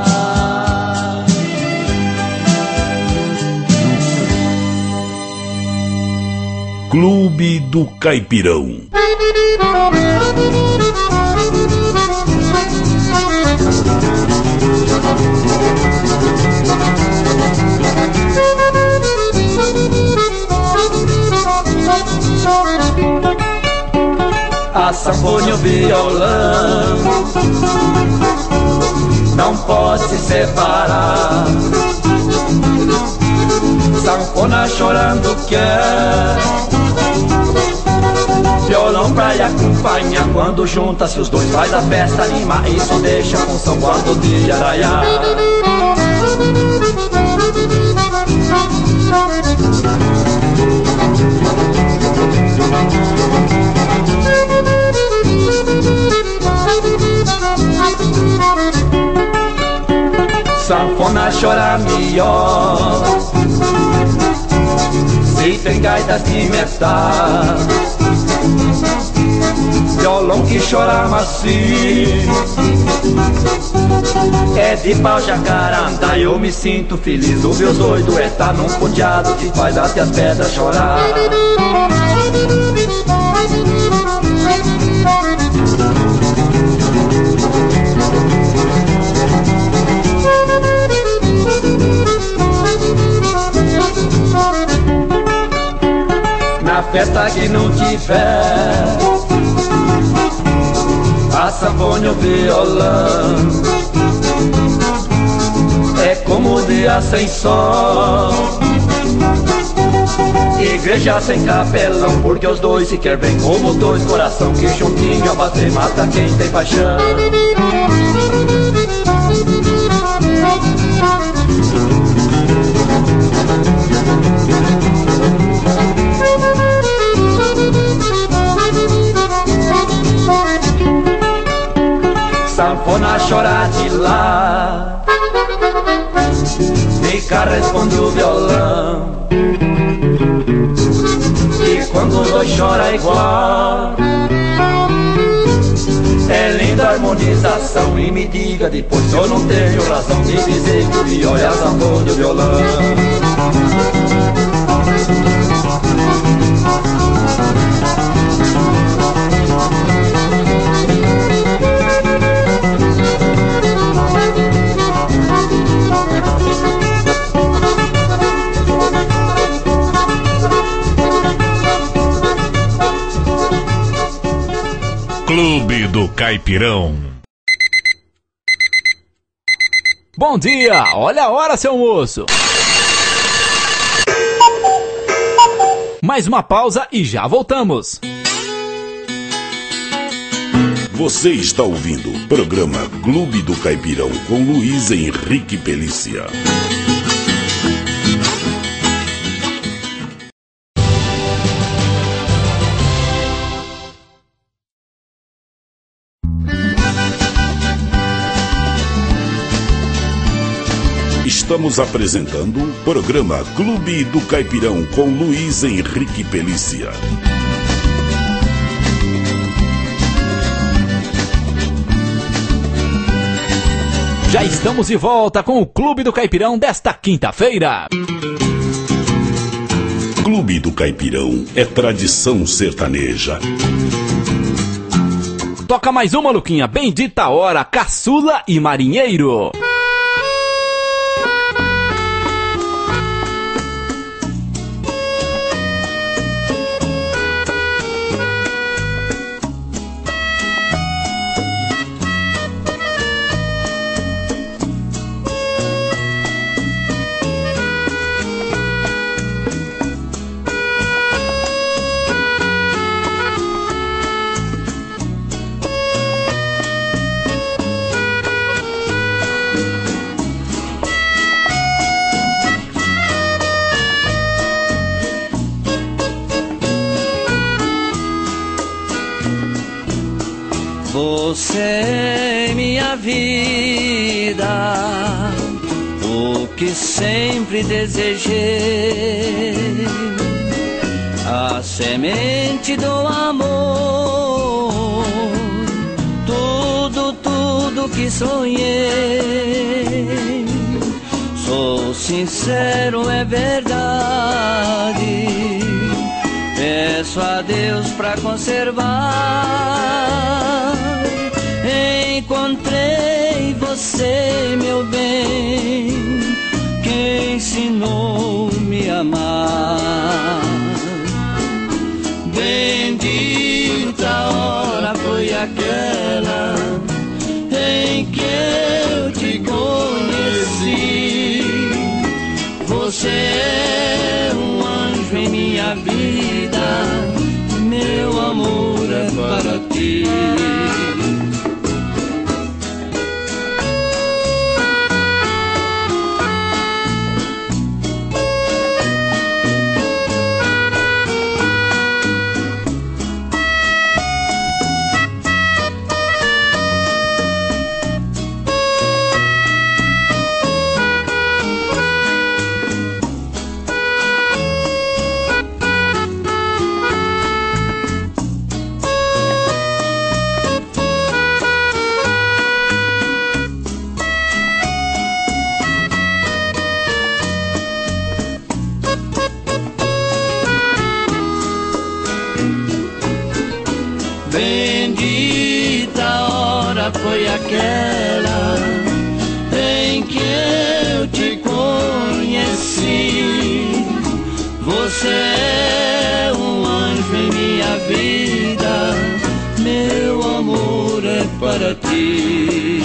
Clube do Caipirão. A sanfona e o violão não pode se separar. Sanfona chorando quer, violão pra lhe acompanhar. Quando junta-se os dois faz a festa anima, e só deixa a função quando o dia raiar. Sanfona chora melhor se tem gaitas de metal. Violão que chora macio é de pau jacaranda. Eu me sinto feliz, o meu doido é tá num ponteado que faz até as pedras chorar. Na festa que não tiver a sanfona e o violão, é como o dia sem sol, igreja sem capelão, porque os dois se querem bem como dois coração que juntinho a bater mata quem tem paixão. chorar de lá. E cá responde o violão, e quando os dois choram igual, é linda a harmonização. E me diga depois se eu não tenho razão de dizer que o viola é a sanfona e o violão. Clube do Caipirão. Bom dia, olha a hora, seu moço. Mais uma pausa e já voltamos. Você está ouvindo o programa Clube do Caipirão com Luiz Henrique Pelícia. Estamos apresentando o programa Clube do Caipirão com Luiz Henrique Pelícia. Já estamos de volta com o Clube do Caipirão desta quinta-feira. Clube do Caipirão é tradição sertaneja. Toca mais uma, Luquinha. Bendita hora, Caçula e Marinheiro. Você é minha vida, o que sempre desejei, a semente do amor, tudo, tudo que sonhei. Sou sincero, é verdade, peço a Deus pra conservar. Encontrei você, meu bem, que ensinou-me a amar. Bendita hora foi aquela em que eu te conheci. Você é um anjo em minha vida, meu amor é para ti. Foi aquela em que eu te conheci. Você é um anjo em minha vida, meu amor é para ti.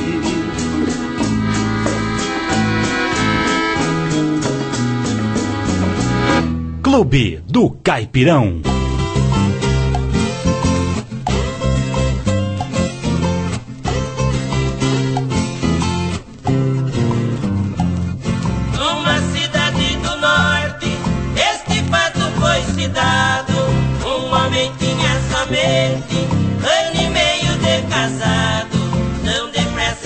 Clube do Caipirão. Ano e meio de casado, tão depressa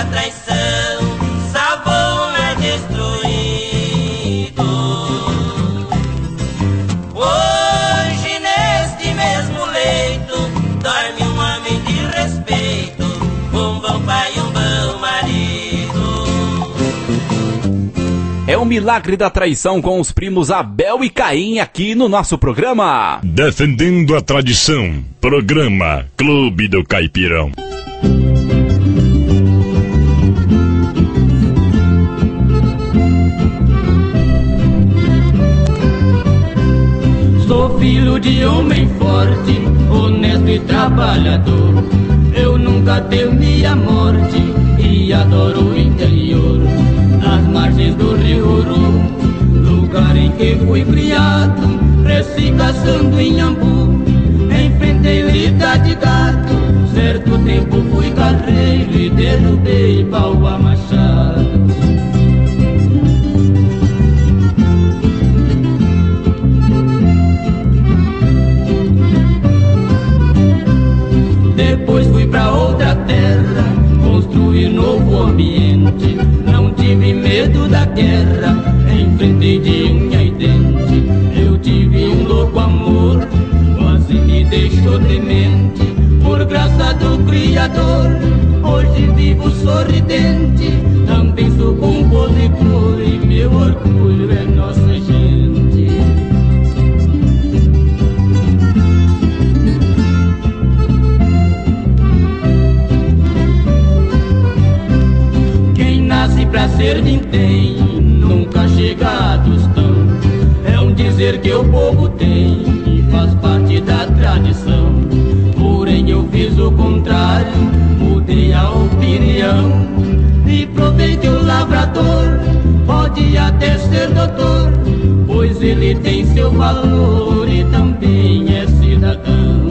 da traição, sabão é destruído. Hoje neste mesmo leito dorme um homem de respeito, um bom pai e um bom marido. É o milagre da traição com os primos Abel e Caim aqui no nosso programa. Defendendo a tradição, programa Clube do Caipirão. Sou filho de homem forte, honesto e trabalhador. Eu nunca temi a morte e adoro o interior. Nas margens do Rio Uru, lugar em que fui criado, cresci caçando inhambu, enfrentei lida de gato. Certo tempo fui carreiro e derrubei pau a machado. Depois fui pra outra terra, construir novo ambiente. Não tive medo da guerra, enfrentei de unha e dente. Eu tive um louco amor, quase me deixou demente. Por graça do Criador, hoje vivo sorridente. Também sou compositor e meu orgulho é nossa gente. Pra ser vintém, nunca chegados tão. É um dizer que o povo tem e faz parte da tradição. Porém eu fiz o contrário, mudei a opinião e provei que o lavrador pode até ser doutor, pois ele tem seu valor e também é cidadão.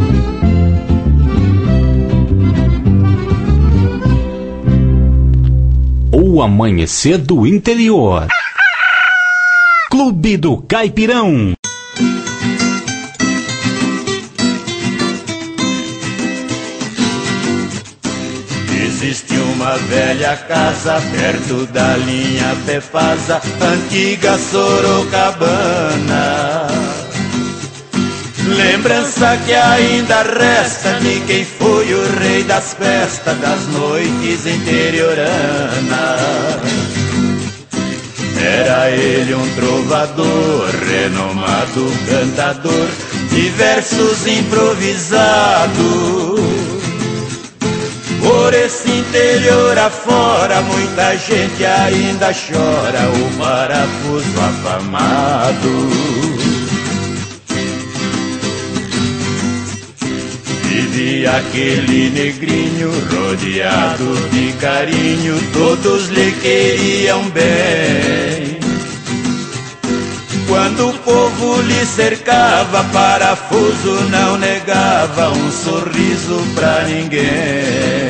O amanhecer do interior. Clube do Caipirão. Existe uma velha casa perto da linha Pefasa, antiga Sorocabana. Lembrança que ainda resta de quem foi o rei das festas das noites interioranas. Era ele um trovador, renomado cantador de versos improvisados. Por esse interior afora, muita gente ainda chora o parafuso afamado. Vivia aquele negrinho rodeado de carinho, todos lhe queriam bem. Quando o povo lhe cercava, parafuso não negava um sorriso pra ninguém.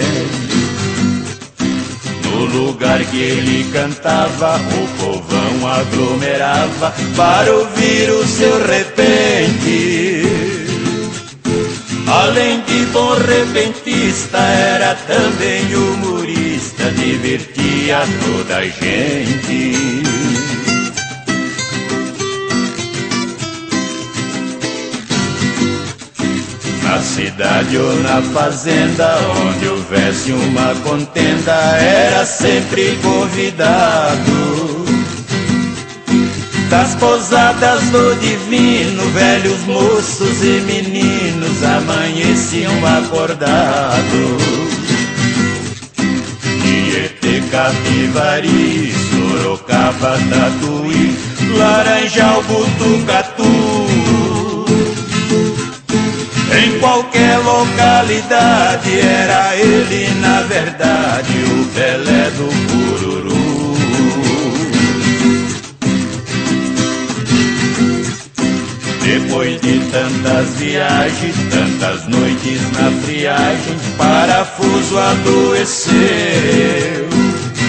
No lugar que ele cantava, o povão aglomerava para ouvir o seu repente. Além de bom repentista, era também humorista, divertia toda a gente. Na cidade ou na fazenda, onde houvesse uma contenda, era sempre convidado. Das pousadas do divino, velhos moços e meninos amanheciam acordados. Tietê, Capivari, Sorocaba, Tatuí, Laranjal, Butucatu. Em qualquer localidade era ele, na verdade, o Pelé do Cururu. Depois de tantas viagens, tantas noites na friagem, parafuso adoeceu.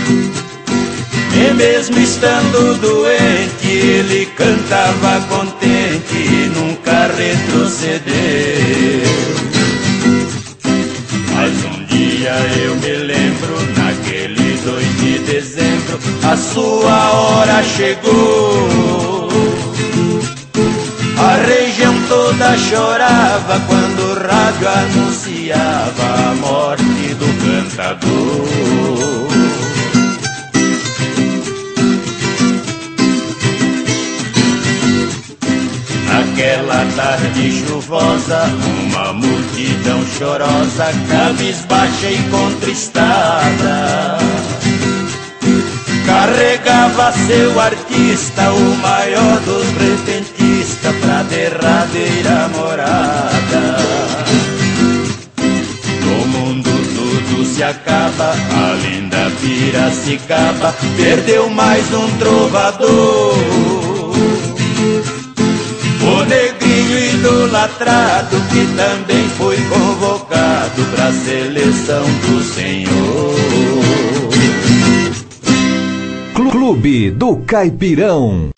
E mesmo estando doente, ele cantava contente e nunca retrocedeu. Mas um dia eu me lembro, naquele a sua hora chegou. A região toda chorava quando o rádio anunciava a morte do cantador. Naquela tarde chuvosa, uma multidão chorosa, cabisbaixa e contristada, carregava seu artista, o maior dos repentistas, pra derradeira morada. No mundo tudo se acaba, a linda Piracicaba perdeu mais um trovador. O negrinho idolatrado que também foi convocado pra seleção do Senhor. Clube do Caipirão.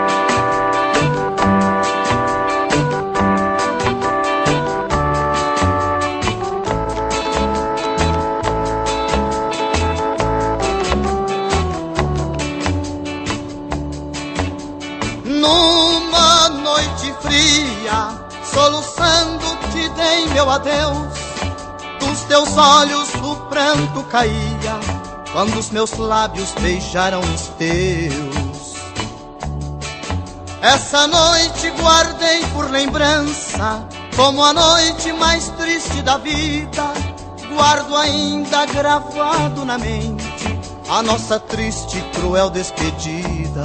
Numa noite fria, soluçando te dei meu adeus. Dos teus olhos o pranto caía quando os meus lábios beijaram os teus. Essa noite guardei por lembrança como a noite mais triste da vida. Guardo ainda gravado na mente a nossa triste e cruel despedida.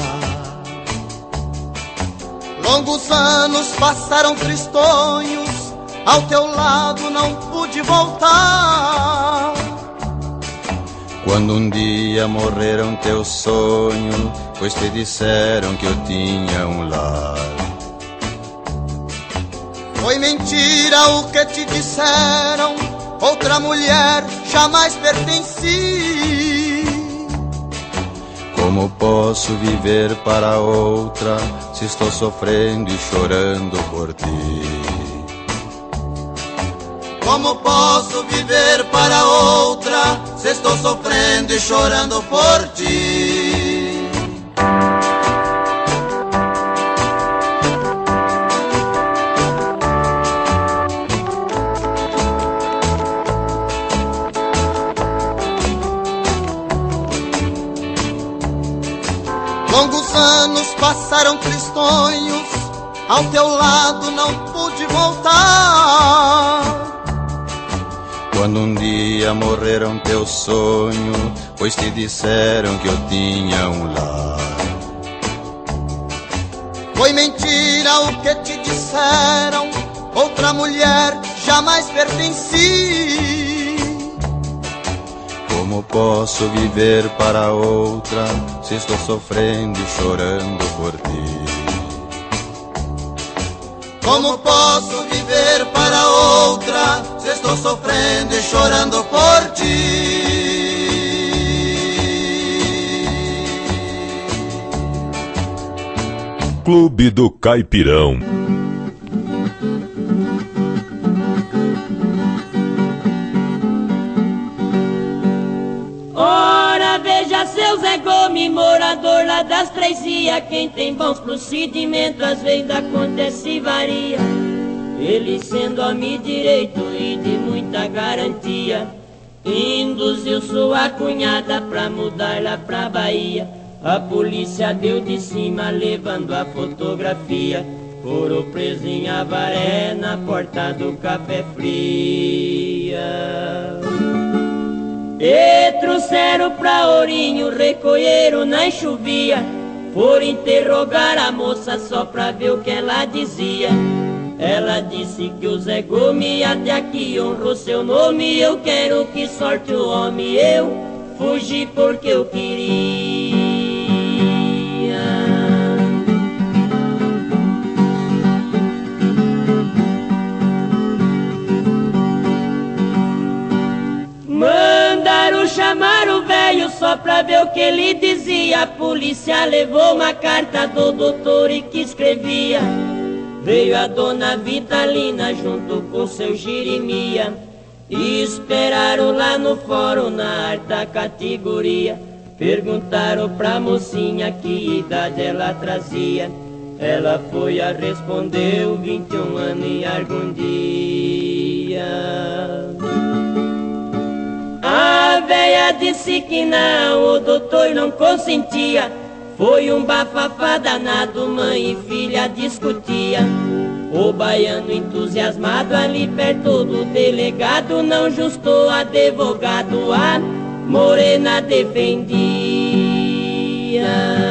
Longos anos passaram tristonhos, ao teu lado não pude voltar. Quando um dia morreram teus sonhos, pois te disseram que eu tinha um lar. Foi mentira o que te disseram, outra mulher jamais pertenci. Como posso viver para outra, se estou sofrendo e chorando por ti? Como posso viver para outra, se estou sofrendo e chorando por ti? Longos anos passaram tristonhos, ao teu lado não pude voltar. Quando um dia morreram teus sonhos, pois te disseram que eu tinha um lar. Foi mentira o que te disseram, outra mulher jamais pertenci. Como posso viver para outra, se estou sofrendo e chorando por ti? Como posso viver para outra, se estou sofrendo e chorando por ti? Clube do Caipirão. Ora, veja seu Zé Gomes, morador lá das Três Ias. Quem tem bons procedimentos, às vezes acontece e varia. Ele sendo homem direito e de muita garantia, induziu sua cunhada pra mudar lá pra Bahia. A polícia deu de cima levando a fotografia. Foram presos em Avaré na porta do Café Fria. E trouxeram pra Ourinho, recolheram na enxuvia. Foram interrogar a moça só pra ver o que ela dizia. Ela disse que o Zé Gomes até aqui honrou seu nome. Eu quero que sorte o homem, eu fugi porque eu queria. Mandaram chamar o velho só pra ver o que ele dizia. A polícia levou uma carta do doutor e que escrevia. Veio a dona Vitalina junto com seu Jeremia e esperaram lá no fórum na alta categoria. Perguntaram pra mocinha que idade ela trazia. Ela foi a respondeu, vinte e um anos e algum dia. A véia disse que não, o doutor não consentia. Foi um bafafá danado, mãe e filha discutia. O baiano entusiasmado ali perto do delegado não justou advogado, a morena defendia.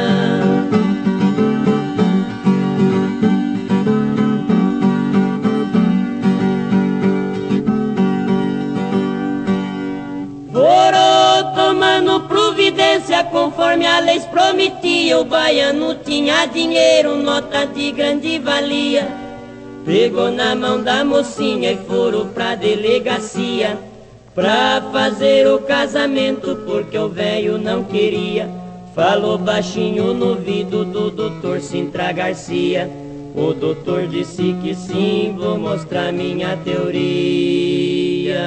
Foram tomando providência conforme a lei prometia. O baiano tinha dinheiro, nota de grande valia. Pegou na mão da mocinha e foram pra delegacia pra fazer o casamento, porque o velho não queria. Falou baixinho no ouvido do doutor Sintra Garcia. O doutor disse que sim, vou mostrar minha teoria.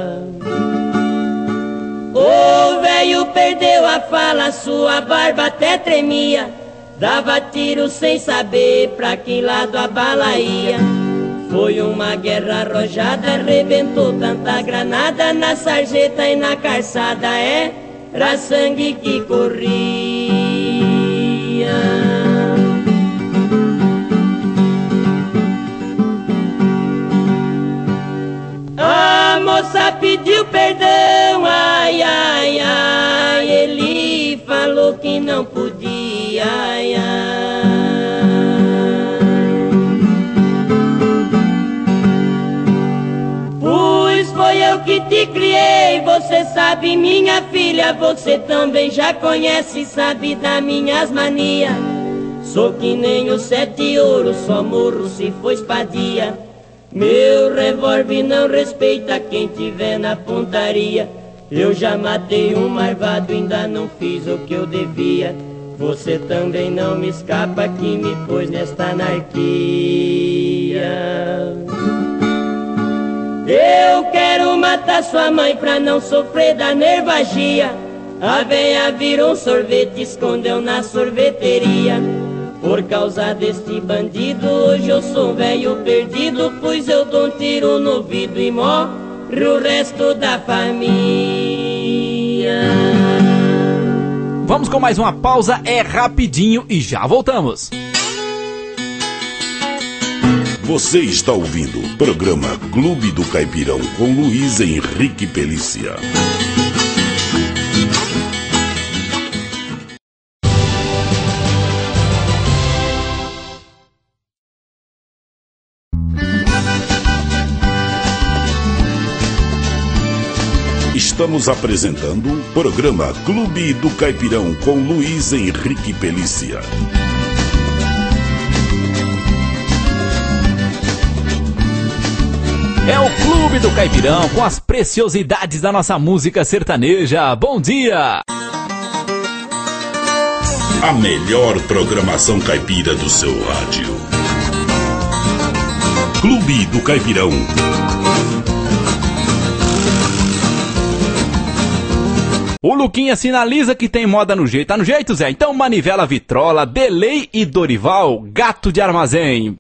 O velho perdeu a fala, sua barba até tremia. Dava tiro sem saber pra que lado a bala ia. Foi uma guerra arrojada, arrebentou tanta granada na sarjeta e na calçada. Era sangue que corria. A moça pediu perdão, ai, ai, ai. Ele falou que não podia, ai, ai. Pois foi eu que te criei, você sabe, minha filha. Você também já conhece, sabe das minhas manias. Sou que nem os sete ouros, só morro se for espadia. Meu revólver não respeita quem tiver na pontaria. Eu já matei um marvado, ainda não fiz o que eu devia. Você também não me escapa que me pôs nesta anarquia. Eu quero matar sua mãe pra não sofrer da nervagia. A véia virou um sorvete, escondeu na sorveteria. Por causa deste bandido, hoje eu sou um velho perdido, pois eu dou um tiro no ouvido e morre o resto da família. Vamos com mais uma pausa, é rapidinho e já voltamos. Você está ouvindo o programa Clube do Caipirão com Luiz Henrique Pelícia. Estamos apresentando o programa Clube do Caipirão com Luiz Henrique Pelícia. É o Clube do Caipirão com as preciosidades da nossa música sertaneja. Bom dia! A melhor programação caipira do seu rádio. Clube do Caipirão. O Luquinha sinaliza que tem moda no jeito. Tá no jeito, Zé? Então manivela Vitrola, Delay e Dorival, gato de armazém.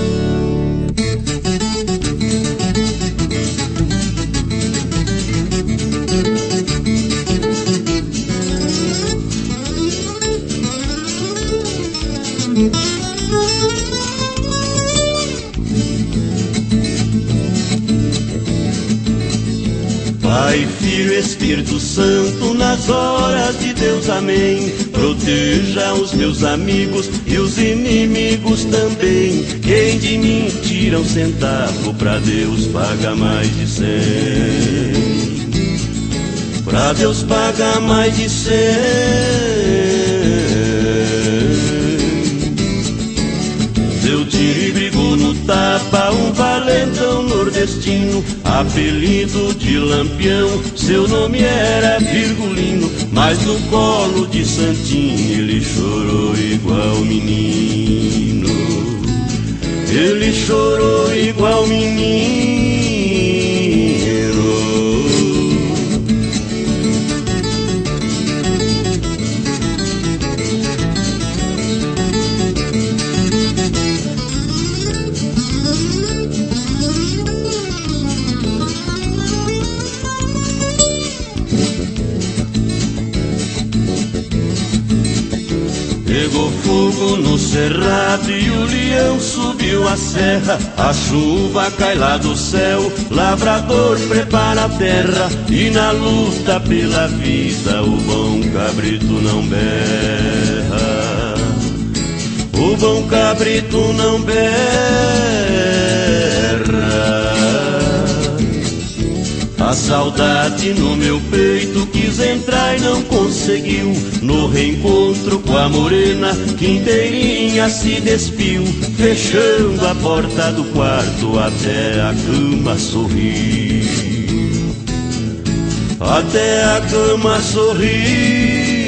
Pai, Filho, Espírito Santo, nas horas de Deus, amém. Proteja os meus amigos e os inimigos também. Quem de mim tira um centavo, pra Deus paga mais de cem. Pra Deus paga mais de cem. Seu tiro e brigou no tapa, um valentão nordestino, apelido de Lampião, seu nome era Virgulino, mas no colo de Santinho ele chorou igual menino. Ele chorou igual menino. fogo no cerrado e o leão subiu a serra. A chuva cai lá do céu, lavrador prepara a terra, e na luta pela vida o bom cabrito não berra. O bom cabrito não berra. A saudade no meu peito quis entrar e não conseguiu. No reencontro com a morena que inteirinha se despiu, fechando a porta do quarto até a cama sorrir. Até a cama sorrir.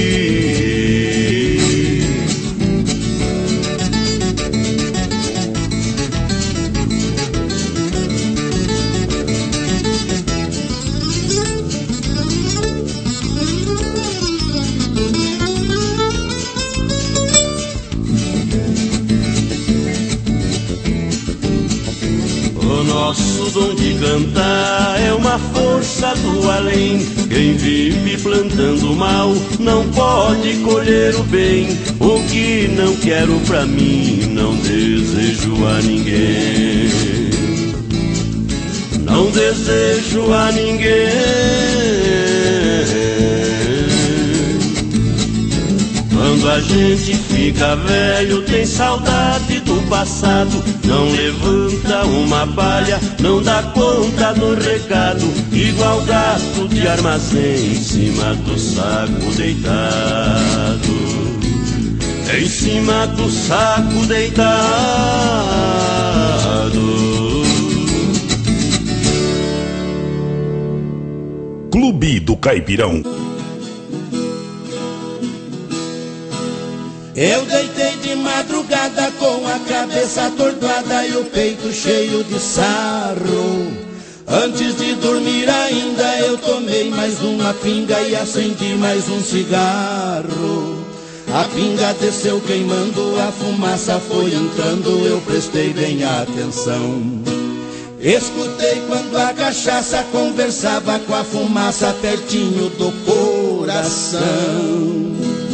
Nosso dom de cantar é uma força do além. Quem vive plantando mal não pode colher o bem. O que não quero pra mim, não desejo a ninguém. Não desejo a ninguém. Quando a gente fica velho, tem saudade do passado. Não levanta uma palha, não dá conta do recado. Igual gato de armazém, em cima do saco deitado. Em cima do saco deitado. Clube do Caipirão. Eu deitei de madrugada com a cabeça atordoada e o peito cheio de sarro. Antes de dormir ainda eu tomei mais uma pinga e acendi mais um cigarro. A pinga desceu queimando, a fumaça foi entrando, eu prestei bem atenção. Escutei quando a cachaça conversava com a fumaça pertinho do coração.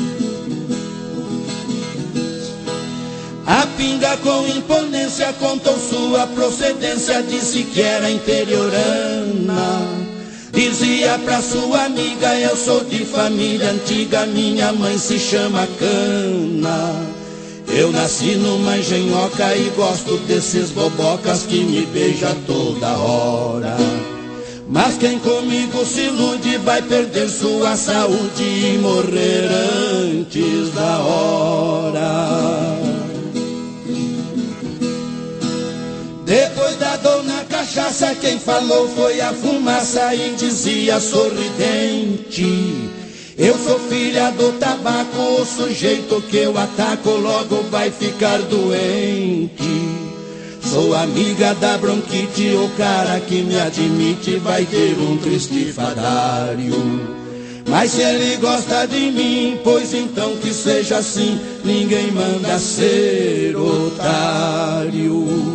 A pinga com imponência contou sua procedência, disse que era interiorana. Dizia pra sua amiga, eu sou de família antiga, minha mãe se chama Cana. Eu nasci numa engenhoca e gosto desses bobocas que me beija toda hora. Mas quem comigo se ilude vai perder sua saúde e morrer antes da hora. Depois da dona cachaça, quem falou foi a fumaça e dizia sorridente: eu sou filha do tabaco, o sujeito que eu ataco logo vai ficar doente. Sou amiga da bronquite, o cara que me admite vai ter um triste fadário. Mas se ele gosta de mim, pois então que seja assim, ninguém manda ser otário.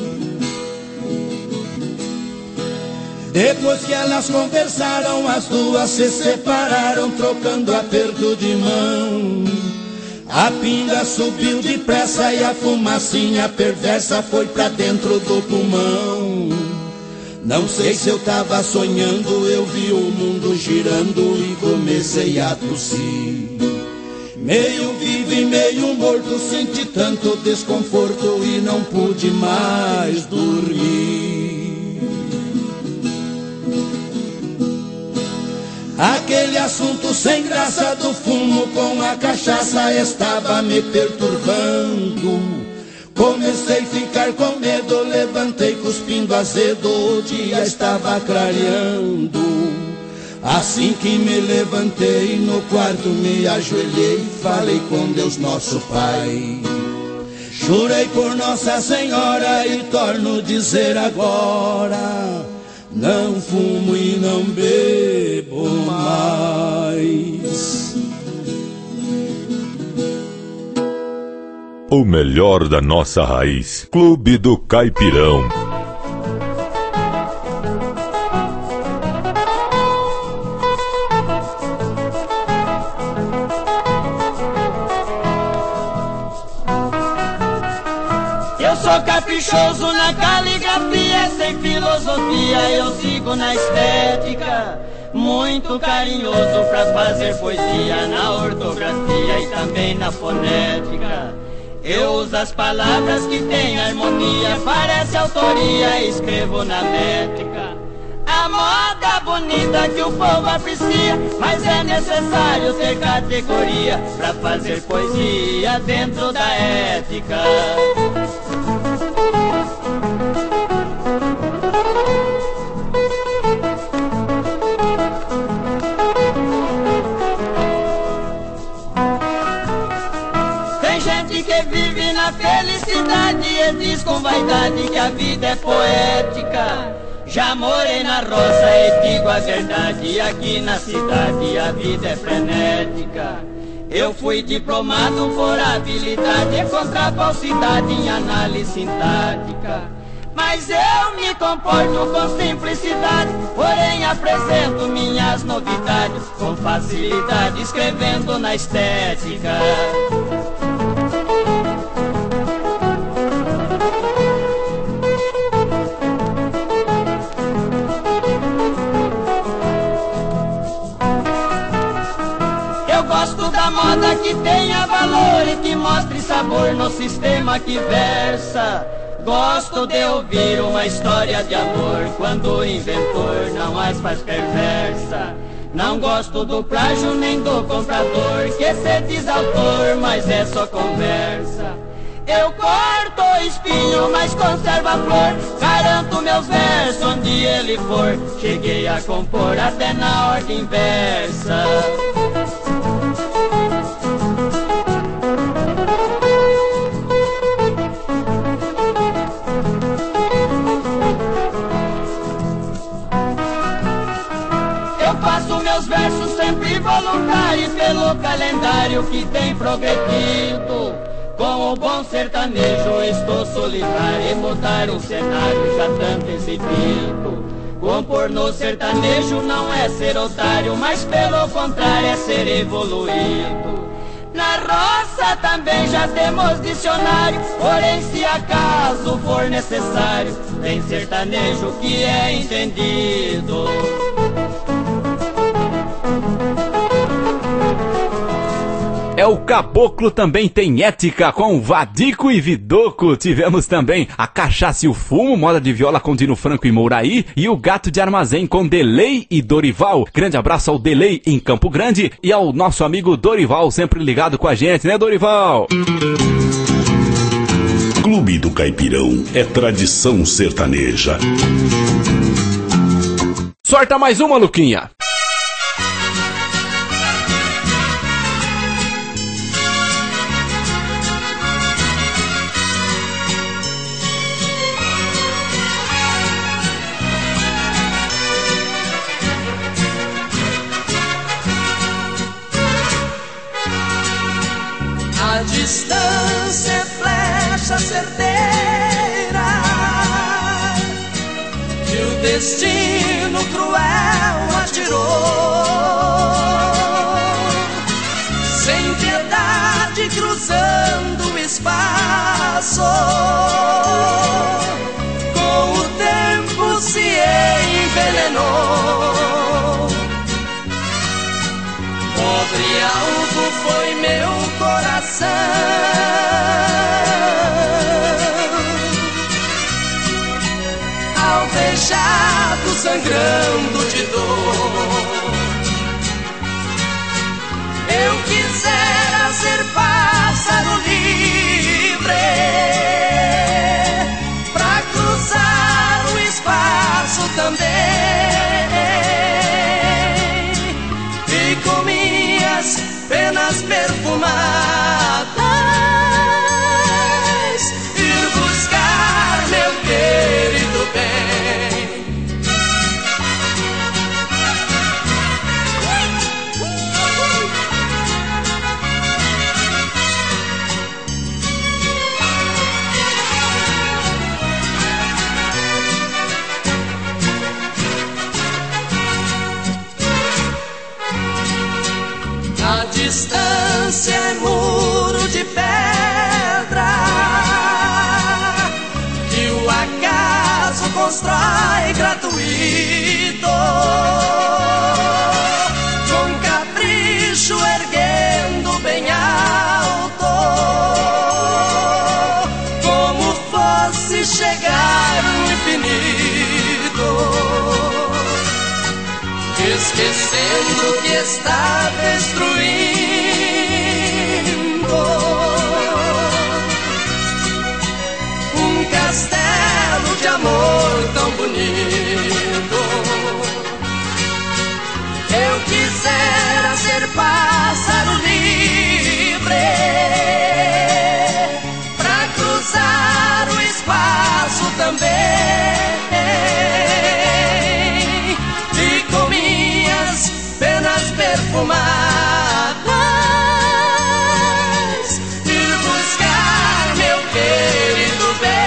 Depois que elas conversaram, as duas se separaram, trocando aperto de mão. A pinga subiu depressa e a fumacinha perversa foi pra dentro do pulmão. Não sei se eu tava sonhando, eu vi o mundo girando e comecei a tossir. Meio vivo e meio morto, senti tanto desconforto e não pude mais dormir. Aquele assunto sem graça do fumo com a cachaça estava me perturbando. Comecei a ficar com medo, levantei cuspindo azedo, o dia estava clareando. Assim que me levantei no quarto, me ajoelhei e falei com Deus nosso Pai. Jurei por Nossa Senhora e torno dizer agora: não fumo e não bebo mais. O melhor da nossa raiz. Clube do Caipirão. sou caprichoso na caligrafia, sem filosofia eu sigo na estética. Muito carinhoso pra fazer poesia, na ortografia e também na fonética. Eu uso as palavras que têm harmonia, parece autoria, escrevo na métrica. A moda bonita que o povo aprecia, mas é necessário ter categoria pra fazer poesia dentro da ética. Tem gente que vive na felicidade e diz com vaidade que a vida é poética. Já morei na roça e digo a verdade, aqui na cidade a vida é frenética. Eu fui diplomado por habilidade contra a falsidade em análise sintática. Mas eu me comporto com simplicidade, porém apresento minhas novidades com facilidade, escrevendo na estética. Gosto da moda que tenha valor e que mostre sabor no sistema que versa. Gosto de ouvir uma história de amor quando o inventor não as faz perversa. Não gosto do plágio nem do comprador que se diz autor, mas é só conversa. Eu corto o espinho, mas conservo a flor, garanto meus versos onde ele for. Cheguei a compor até na ordem inversa. Meus versos sempre voluntário pelo calendário que tem progredido. Com o bom sertanejo estou solitário e mudar o cenário já tanto exibido. Compor no sertanejo não é ser otário, mas pelo contrário é ser evoluído. Na roça também já temos dicionário, porém se acaso for necessário, tem sertanejo que é entendido. É o Caboclo também tem ética com Vadico e Vidoco. Tivemos também a Cachaça e o Fumo, moda de viola com Dino Franco e Mouraí, e o Gato de Armazém com Delay e Dorival. Grande abraço ao Delay em Campo Grande e ao nosso amigo Dorival, sempre ligado com a gente, né, Dorival? Clube do Caipirão é tradição sertaneja. Sorta mais uma, Luquinha. A distância é flecha certeira que o destino cruel atirou, sem piedade cruzando o espaço. Com o tempo se envenenou. Pobre alvo foi meu coração, alvejado, sangrando de dor. Eu quisera ser pássaro livre pra cruzar o espaço também, e com minhas penas perfumadas ir buscar meu querido bem. A distância é muro de pedra está destruindo um castelo de amor tão bonito. Eu quisera ser pássaro livre pra cruzar o espaço também, e com minhas penas perfumadas ir buscar meu querido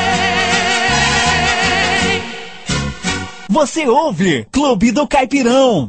bem. Você ouve Clube do Caipirão.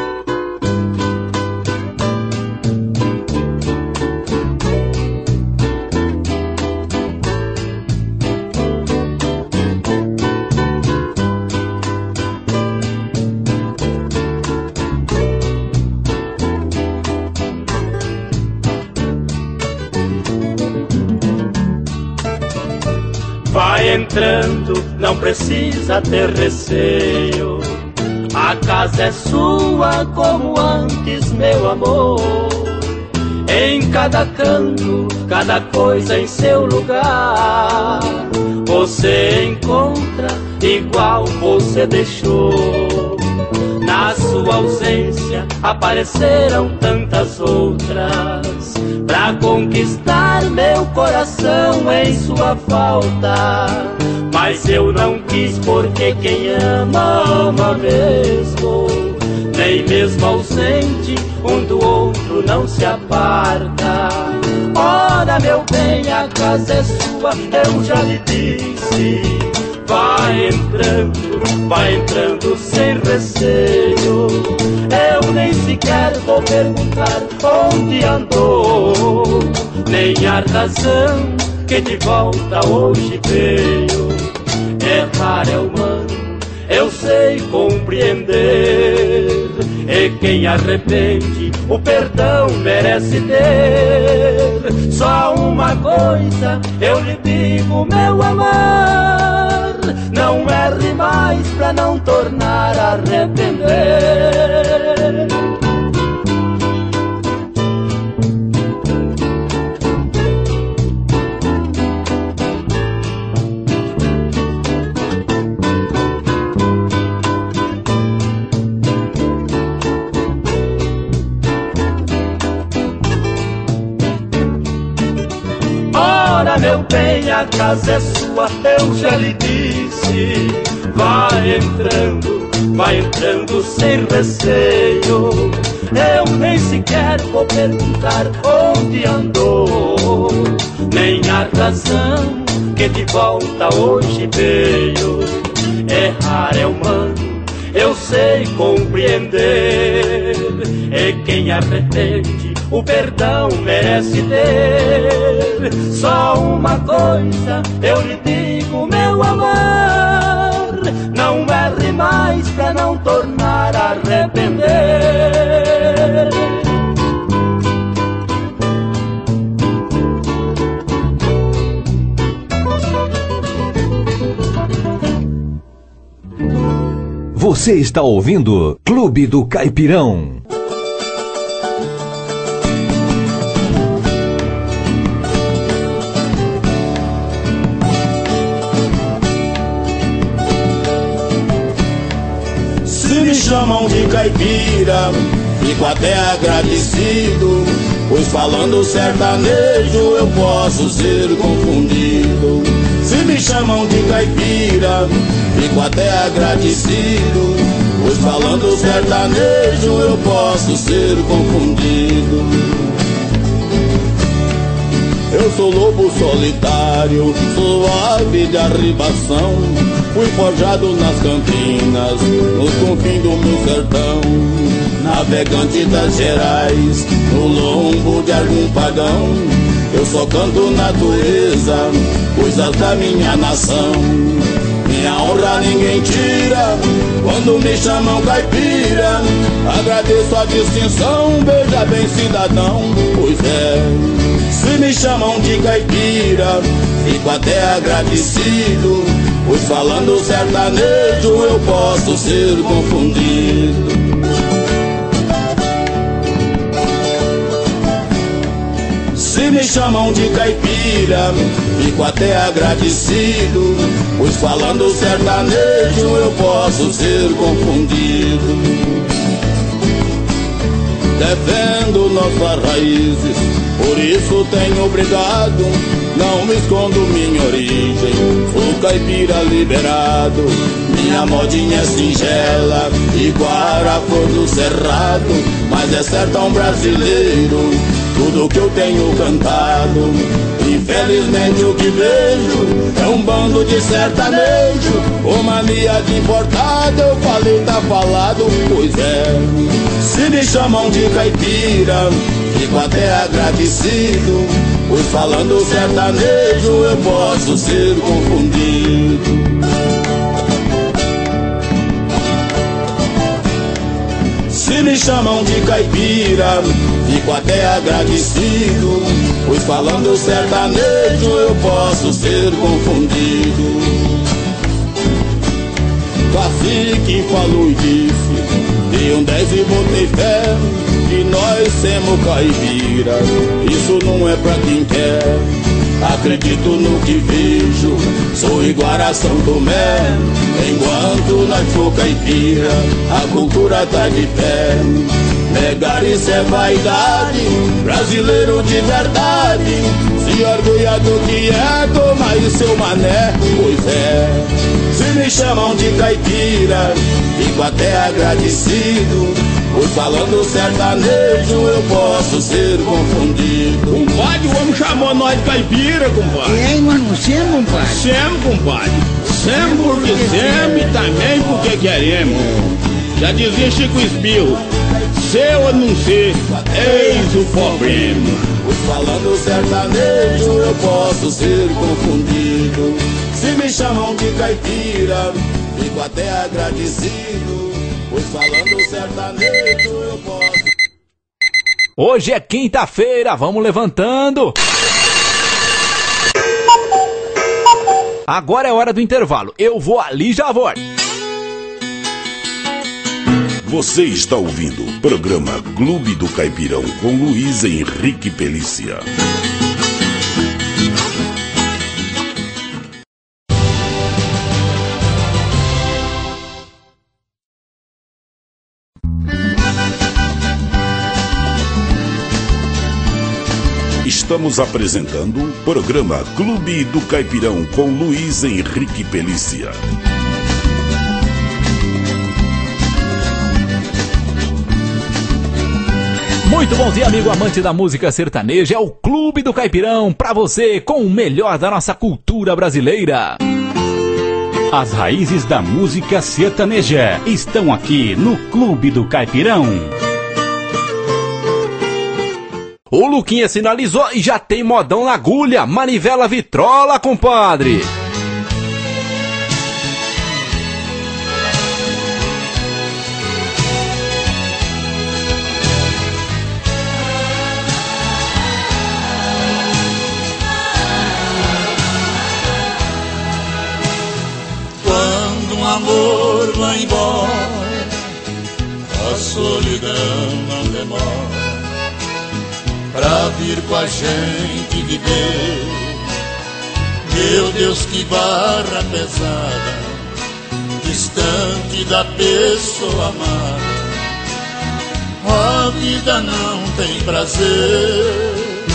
Vai entrando, não precisa ter receio. A casa é sua como antes, meu amor. Em cada canto, cada coisa em seu lugar. Você encontra igual você deixou. Na sua ausência apareceram tantas outras pra conquistar meu coração em sua falta. Mas eu não quis, porque quem ama, ama mesmo. Nem mesmo ausente, um do outro não se aparta. Ora, meu bem, a casa é sua, eu já lhe disse. Vai entrando, vai entrando sem receio. Eu nem sequer vou perguntar onde andou, nem a razão que de volta hoje veio. Errar é humano, eu sei compreender, e quem arrepende, o perdão merece ter. Só uma coisa eu lhe digo, meu amor, não erre mais pra não tornar a arrepender. Ora, meu bem, a casa é sua, eu já lhe disse. Vai entrando, vai entrando sem receio. Eu nem sequer vou perguntar onde andou, nem a razão que de volta hoje veio. Errar é humano, eu sei compreender, e quem arrepende, o perdão merece ter. Só uma coisa eu lhe digo, meu amor, não erre mais pra não tornar a arrepender. Você está ouvindo Clube do Caipirão. Me chamam de caipira, fico até agradecido, pois falando sertanejo eu posso ser confundido. Se me chamam de caipira, fico até agradecido, pois falando sertanejo eu posso ser confundido. Eu sou lobo solitário, sou ave de arribação. Fui forjado nas campinas, nos confins do meu sertão. Navegante das Gerais, no lombo de algum pagão. Eu só canto natureza, coisas da minha nação. Minha honra ninguém tira, quando me chamam caipira. Agradeço a distinção, veja bem cidadão, pois é. Se me chamam de caipira, fico até agradecido, pois falando sertanejo eu posso ser confundido. Se me chamam de caipira, fico até agradecido, pois falando sertanejo eu posso ser confundido. Defendo nossas raízes, por isso tenho obrigado, não me escondo minha origem, sou caipira liberado. Minha modinha é singela, igual a flor do cerrado, mas é sertão brasileiro, tudo que eu tenho cantado. Infelizmente o que vejo é um bando de sertanejo, com mania de importado, eu falei tá falado, pois é. Se me chamam de caipira, fico até agradecido, pois falando sertanejo eu posso ser confundido. Se me chamam de caipira, fico até agradecido, pois falando sertanejo eu posso ser confundido. Cacique falou e disse, dei um dez e botei fé, que nós somos caipira, isso não é pra quem quer. Acredito no que vejo, sou igual a São Tomé, enquanto nós for caipira, a cultura tá de pé. Negar isso é vaidade, brasileiro de verdade, se orgulha do que é, toma aí seu mané, pois é. Se me chamam de caipira, fico até agradecido, pois falando sertanejo eu posso ser confundido. Compadre, o homem chamou nós de caipira, compadre. E aí, nós não somos, compadre? Sempre, compadre. Sempre porque sempre e também porque queremos. Já dizia Chico Espirro, ser ou não ser, eis o problema. Pois falando sertanejo eu posso ser confundido. Se me chamam de caipira, fico até agradecido, pois falando sertanejo eu posso. Hoje é quinta-feira, vamos levantando. Agora é hora do intervalo, eu vou ali e já volto. Você está ouvindo o programa Clube do Caipirão com Luiz Henrique Pelícia. Estamos apresentando o programa Clube do Caipirão com Luiz Henrique Pelícia. Muito bom dia, amigo amante da música sertaneja. É o Clube do Caipirão pra você com o melhor da nossa cultura brasileira. As raízes da música sertaneja estão aqui no Clube do Caipirão. O Luquinha sinalizou e já tem modão na agulha. Manivela vitrola, compadre. Quando um amor vai embora, a solidão não demora pra vir com a gente viver. Meu Deus, que barra pesada, distante da pessoa amada. A vida não tem prazer.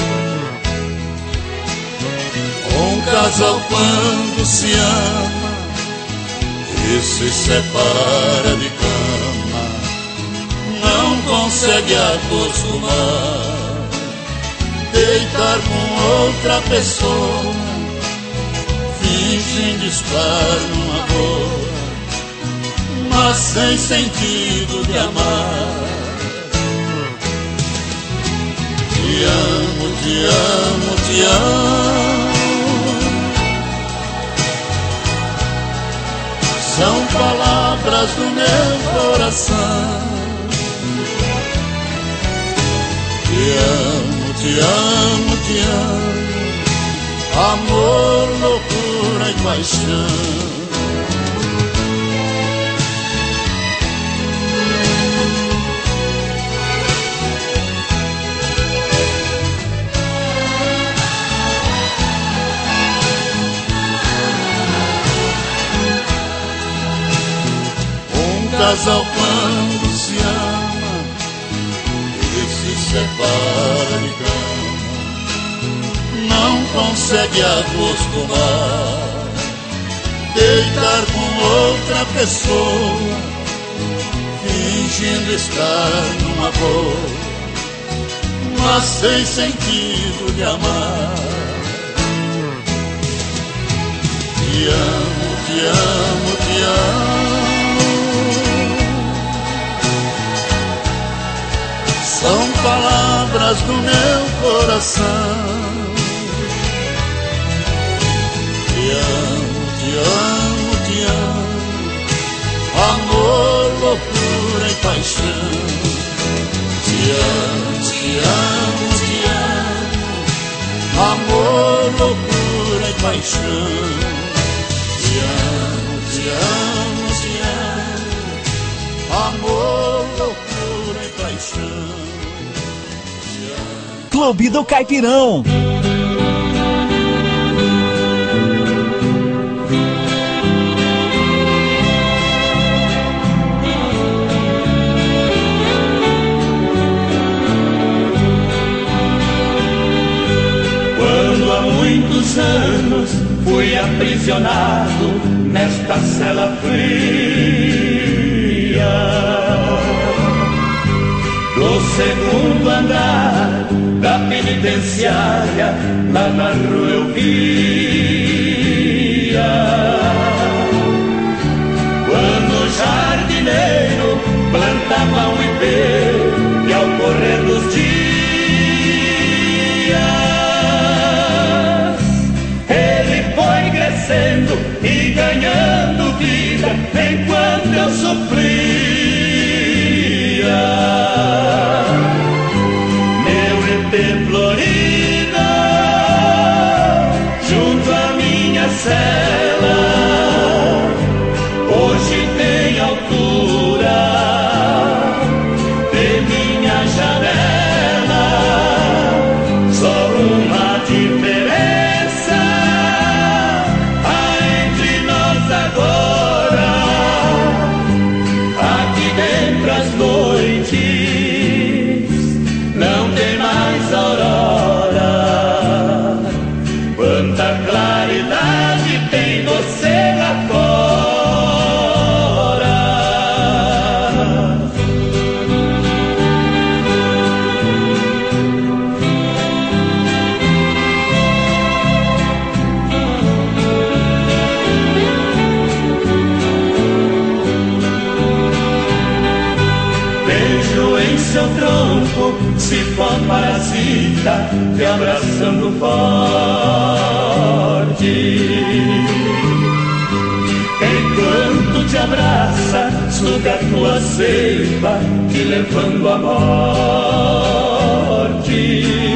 Um casal quando se ama e se separa de cama, não consegue acostumar deitar com outra pessoa, fingindo estar num amor, mas sem sentido de amar. Te amo, te amo, te amo, são palavras do meu coração. Te amo, te amo, te amo, amor, loucura e paixão. casal quando se ama e se separa de cama, não consegue acostumar deitar com outra pessoa, fingindo estar numa boa, mas sem sentido de amar. Te amo, te amo, te amo, são palavras do meu coração. Te amo, te amo, te amo, amor, loucura e paixão. Te amo, te amo, te amo, amor, loucura e paixão. Te amo, te amo, te amo, amor, loucura e paixão. Clube do Caipirão. Quando há muitos anos fui aprisionado nesta cela fria do segundo andar da penitenciária, lá na rua eu via quando o jardineiro plantava um ipê e ao correr dos dias ele foi crescendo e ganhando vida enquanto eu sofria. Meu ipê florido junto à minha cela hoje tem altura de minha janela. Só uma diferença há entre nós agora. Aqui dentro as noites não tem mais aurora. Quanta claridade tem você lá fora. Vejo em seu tronco cipó parasita te abraçando forte. Enquanto te abraça, suga tua seiva, te levando à morte.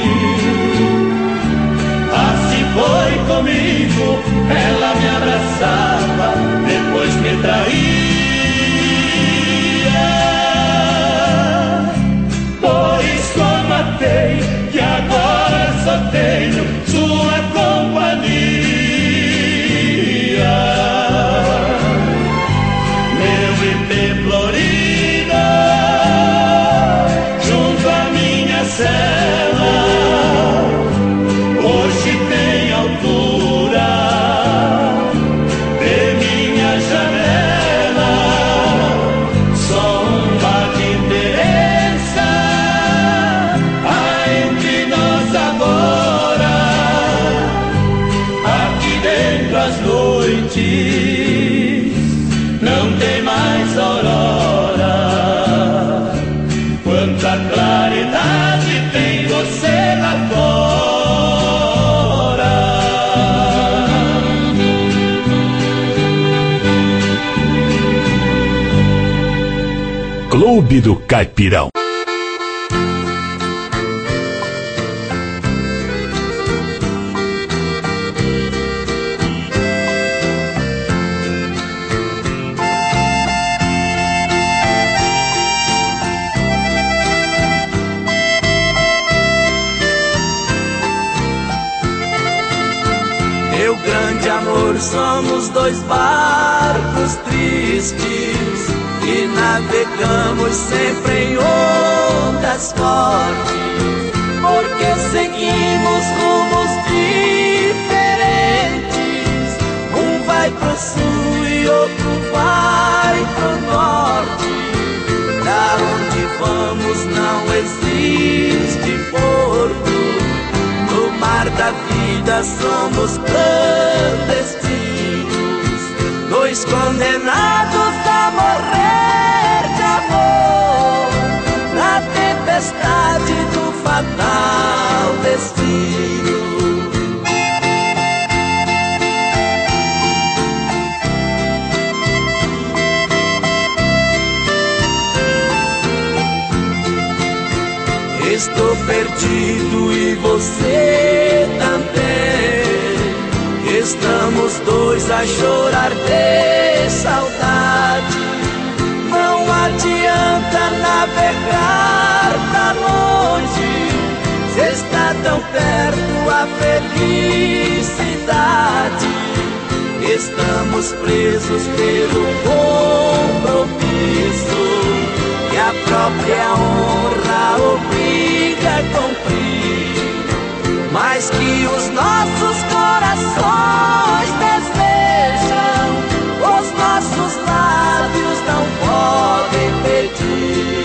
Assim foi comigo, ela me abraçava, depois me traía. Por isso a matei, que agora só tenho sua companhia. Meu ipê florido junto à minha cela hoje tem altura de minha janela. Só uma diferença há entre nós agora. Aqui dentro as noites não tem mais aurora. Quanta claridade tem você lá fora. Clube do Caipirão. Meu grande amor, somos dois barcos tristes e navegamos sempre em ondas fortes, porque seguimos rumos diferentes. Um vai pro sul e outro vai pro norte. Da onde vamos não existe porto. No mar da vida somos clandestinos, dois condenados a morrer de amor na tempestade do fatal destino. Estou perdido e você também. Estamos dois a chorar de saudade. Não adianta navegar pra longe, se está tão perto a felicidade. Estamos presos pelo compromisso que a própria honra obriga a cumprir, mas que os nossos corações desejam, os nossos lábios não podem pedir.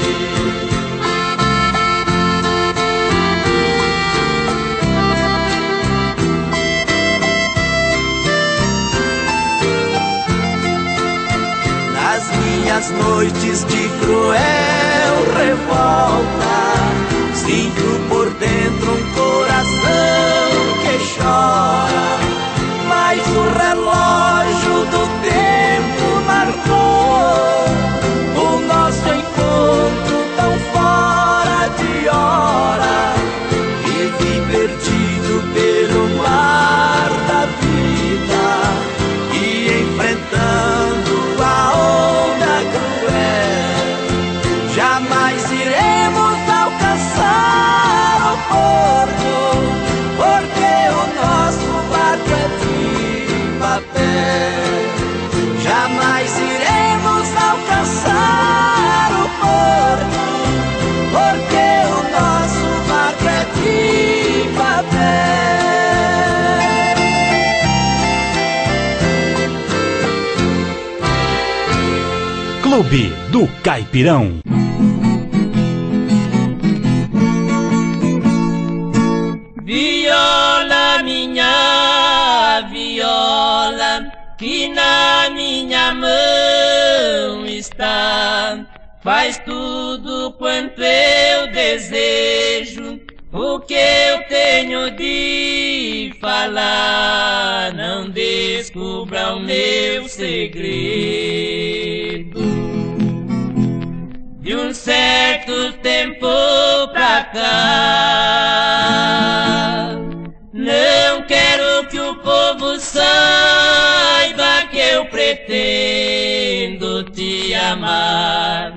Nas minhas noites de cruel revolta, sinto por dentro um coração que chora, mas o relógio do tempo marcou o nosso encontro tão fora de hora. Vivi perdido pelo mar da vida e enfrentando a onda cruel. Jamais iremos alcançar o porto, porque o nosso barco é de papel. Jamais iremos alcançar o porto, porque o nosso barco é de papel. Clube do Caipirão. Viola, minha viola, que na minha mão está, faz tudo quanto eu desejo, o que eu tenho de falar, não descubra o meu segredo. De um certo tempo pra cá, não quero que o povo saiba que eu pretendo te amar.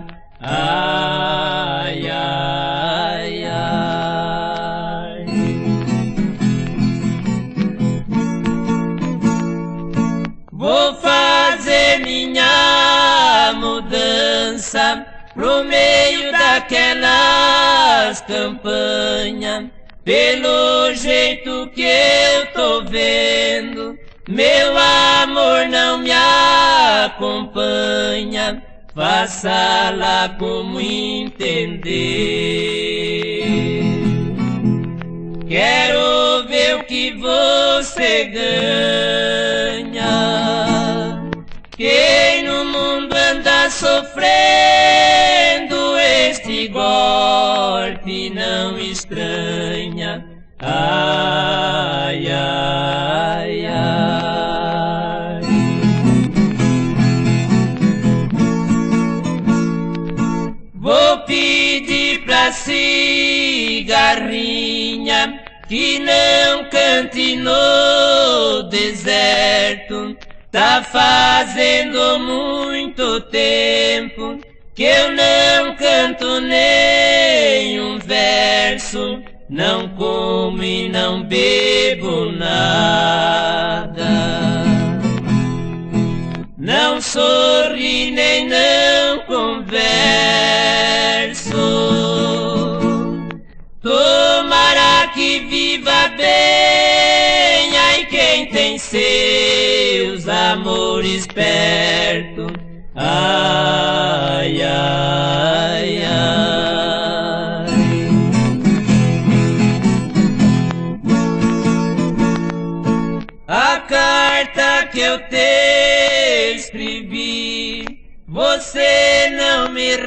Ai, ai, ai. Vou fazer minha mudança pro meio daquelas campanhas. Pelo jeito que eu tô vendo, meu amor não me acompanha. Faça lá como entender. Quero ver o que você ganha. Quem no mundo anda sofrendo este golpe não estranha. Ai, ai, ai. Vou pedir pra cigarrinha que não cante no deserto. Tá fazendo muito tempo que eu não canto nenhum verso, não como e não bebo nada, não sorri nem não converso. Tomara que viva bem, ai quem tem seus amores perto. Ai, ai, ai. A carta que eu te escrevi, você não me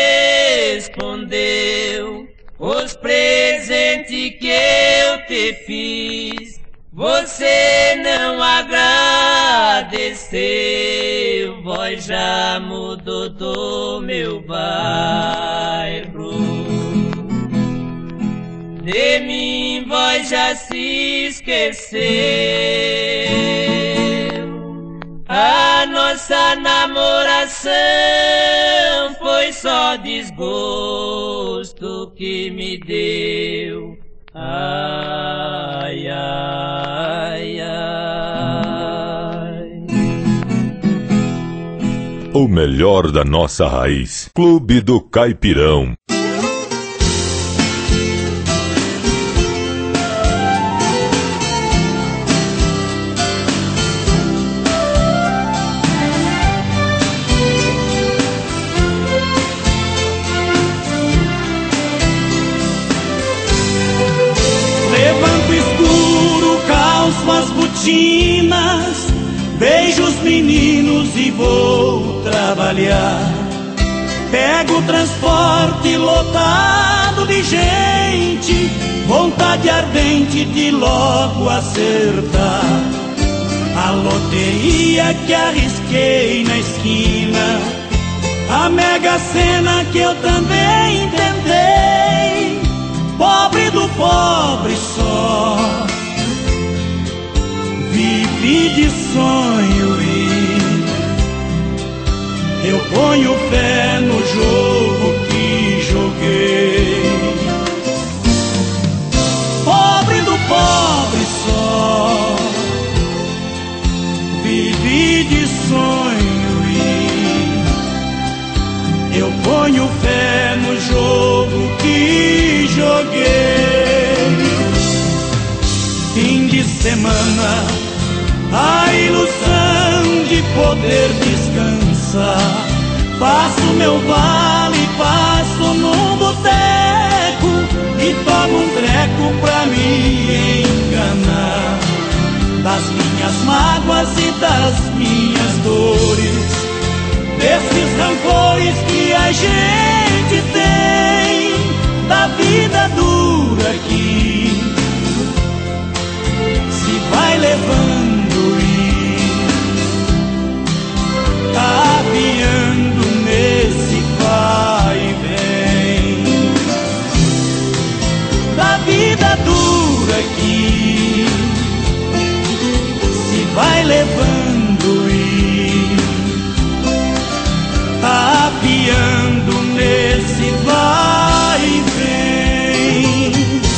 respondeu. Os presentes que eu te fiz, você não agradeceu. Voz já mudou do meu bairro, de mim voz já se esqueceu. A nossa namoração foi só desgosto que me deu. Ai, ai, ai. O melhor da nossa raiz. Clube do Caipirão. Beijo os meninos e vou trabalhar. Pego o transporte lotado de gente, vontade ardente de logo acertar a loteria que arrisquei na esquina, a Mega Sena que eu também tentei. Pobre do pobre só, vivi de sonho e eu ponho fé no jogo que joguei. Pobre do pobre só, vivi de sonho e eu ponho fé no jogo que joguei. Fim de semana, a ilusão de poder descansar. Passo meu vale, passo num boteco e tomo um treco pra me enganar das minhas mágoas e das minhas dores, desses rancores que a gente tem, da vida dura que se vai levando e caminhando nesse vai e vem, da vida dura que se vai levando e caminhando nesse vai e vem.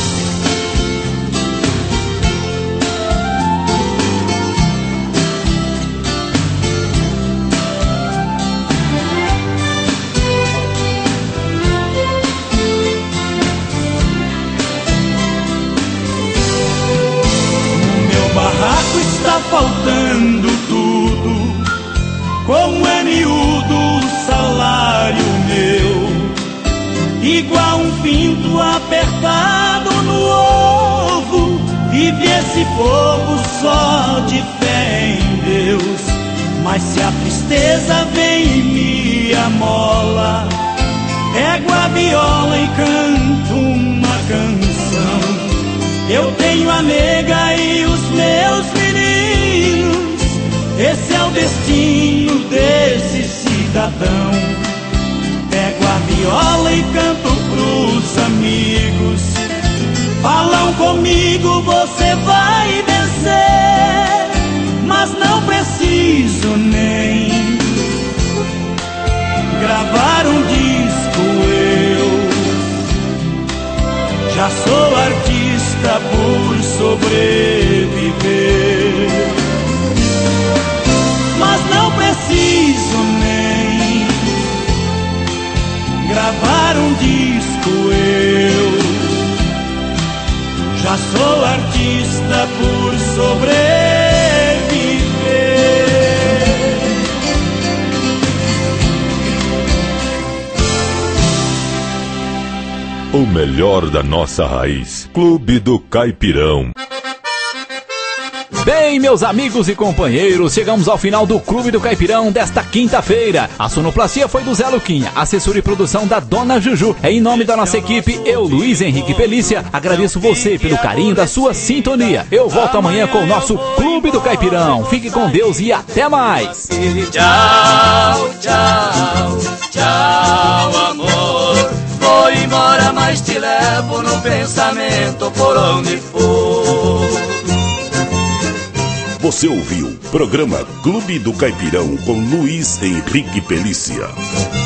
Está faltando tudo, como é miúdo o salário meu, igual um pinto apertado no ovo. Vive esse povo só de fé em Deus, mas se a tristeza vem e me amola, pego a viola e canto uma canção. Eu tenho a nega e os meus meninos, esse é o destino desse cidadão. Pego a viola e canto pros amigos, falam comigo, você vai vencer, mas não preciso nem gravar um disco, eu já sou artista por sobreviver. Mas não preciso nem gravar um disco eu já sou artista por sobreviver. O melhor da nossa raiz. Clube do Caipirão. Bem, meus amigos e companheiros, chegamos ao final do Clube do Caipirão desta quinta-feira. A sonoplastia foi do Zé Luquinha, assessora e produção da Dona Juju. Em nome da nossa equipe, eu, Luiz Henrique Pelícia, agradeço você pelo carinho da sua sintonia. Eu volto amanhã com o nosso Clube do Caipirão. Fique com Deus e até mais. Tchau, tchau, tchau, amor. Vou embora, mas te levo no pensamento por onde for. Você ouviu programa Clube do Caipirão com Luiz Henrique Pelícia.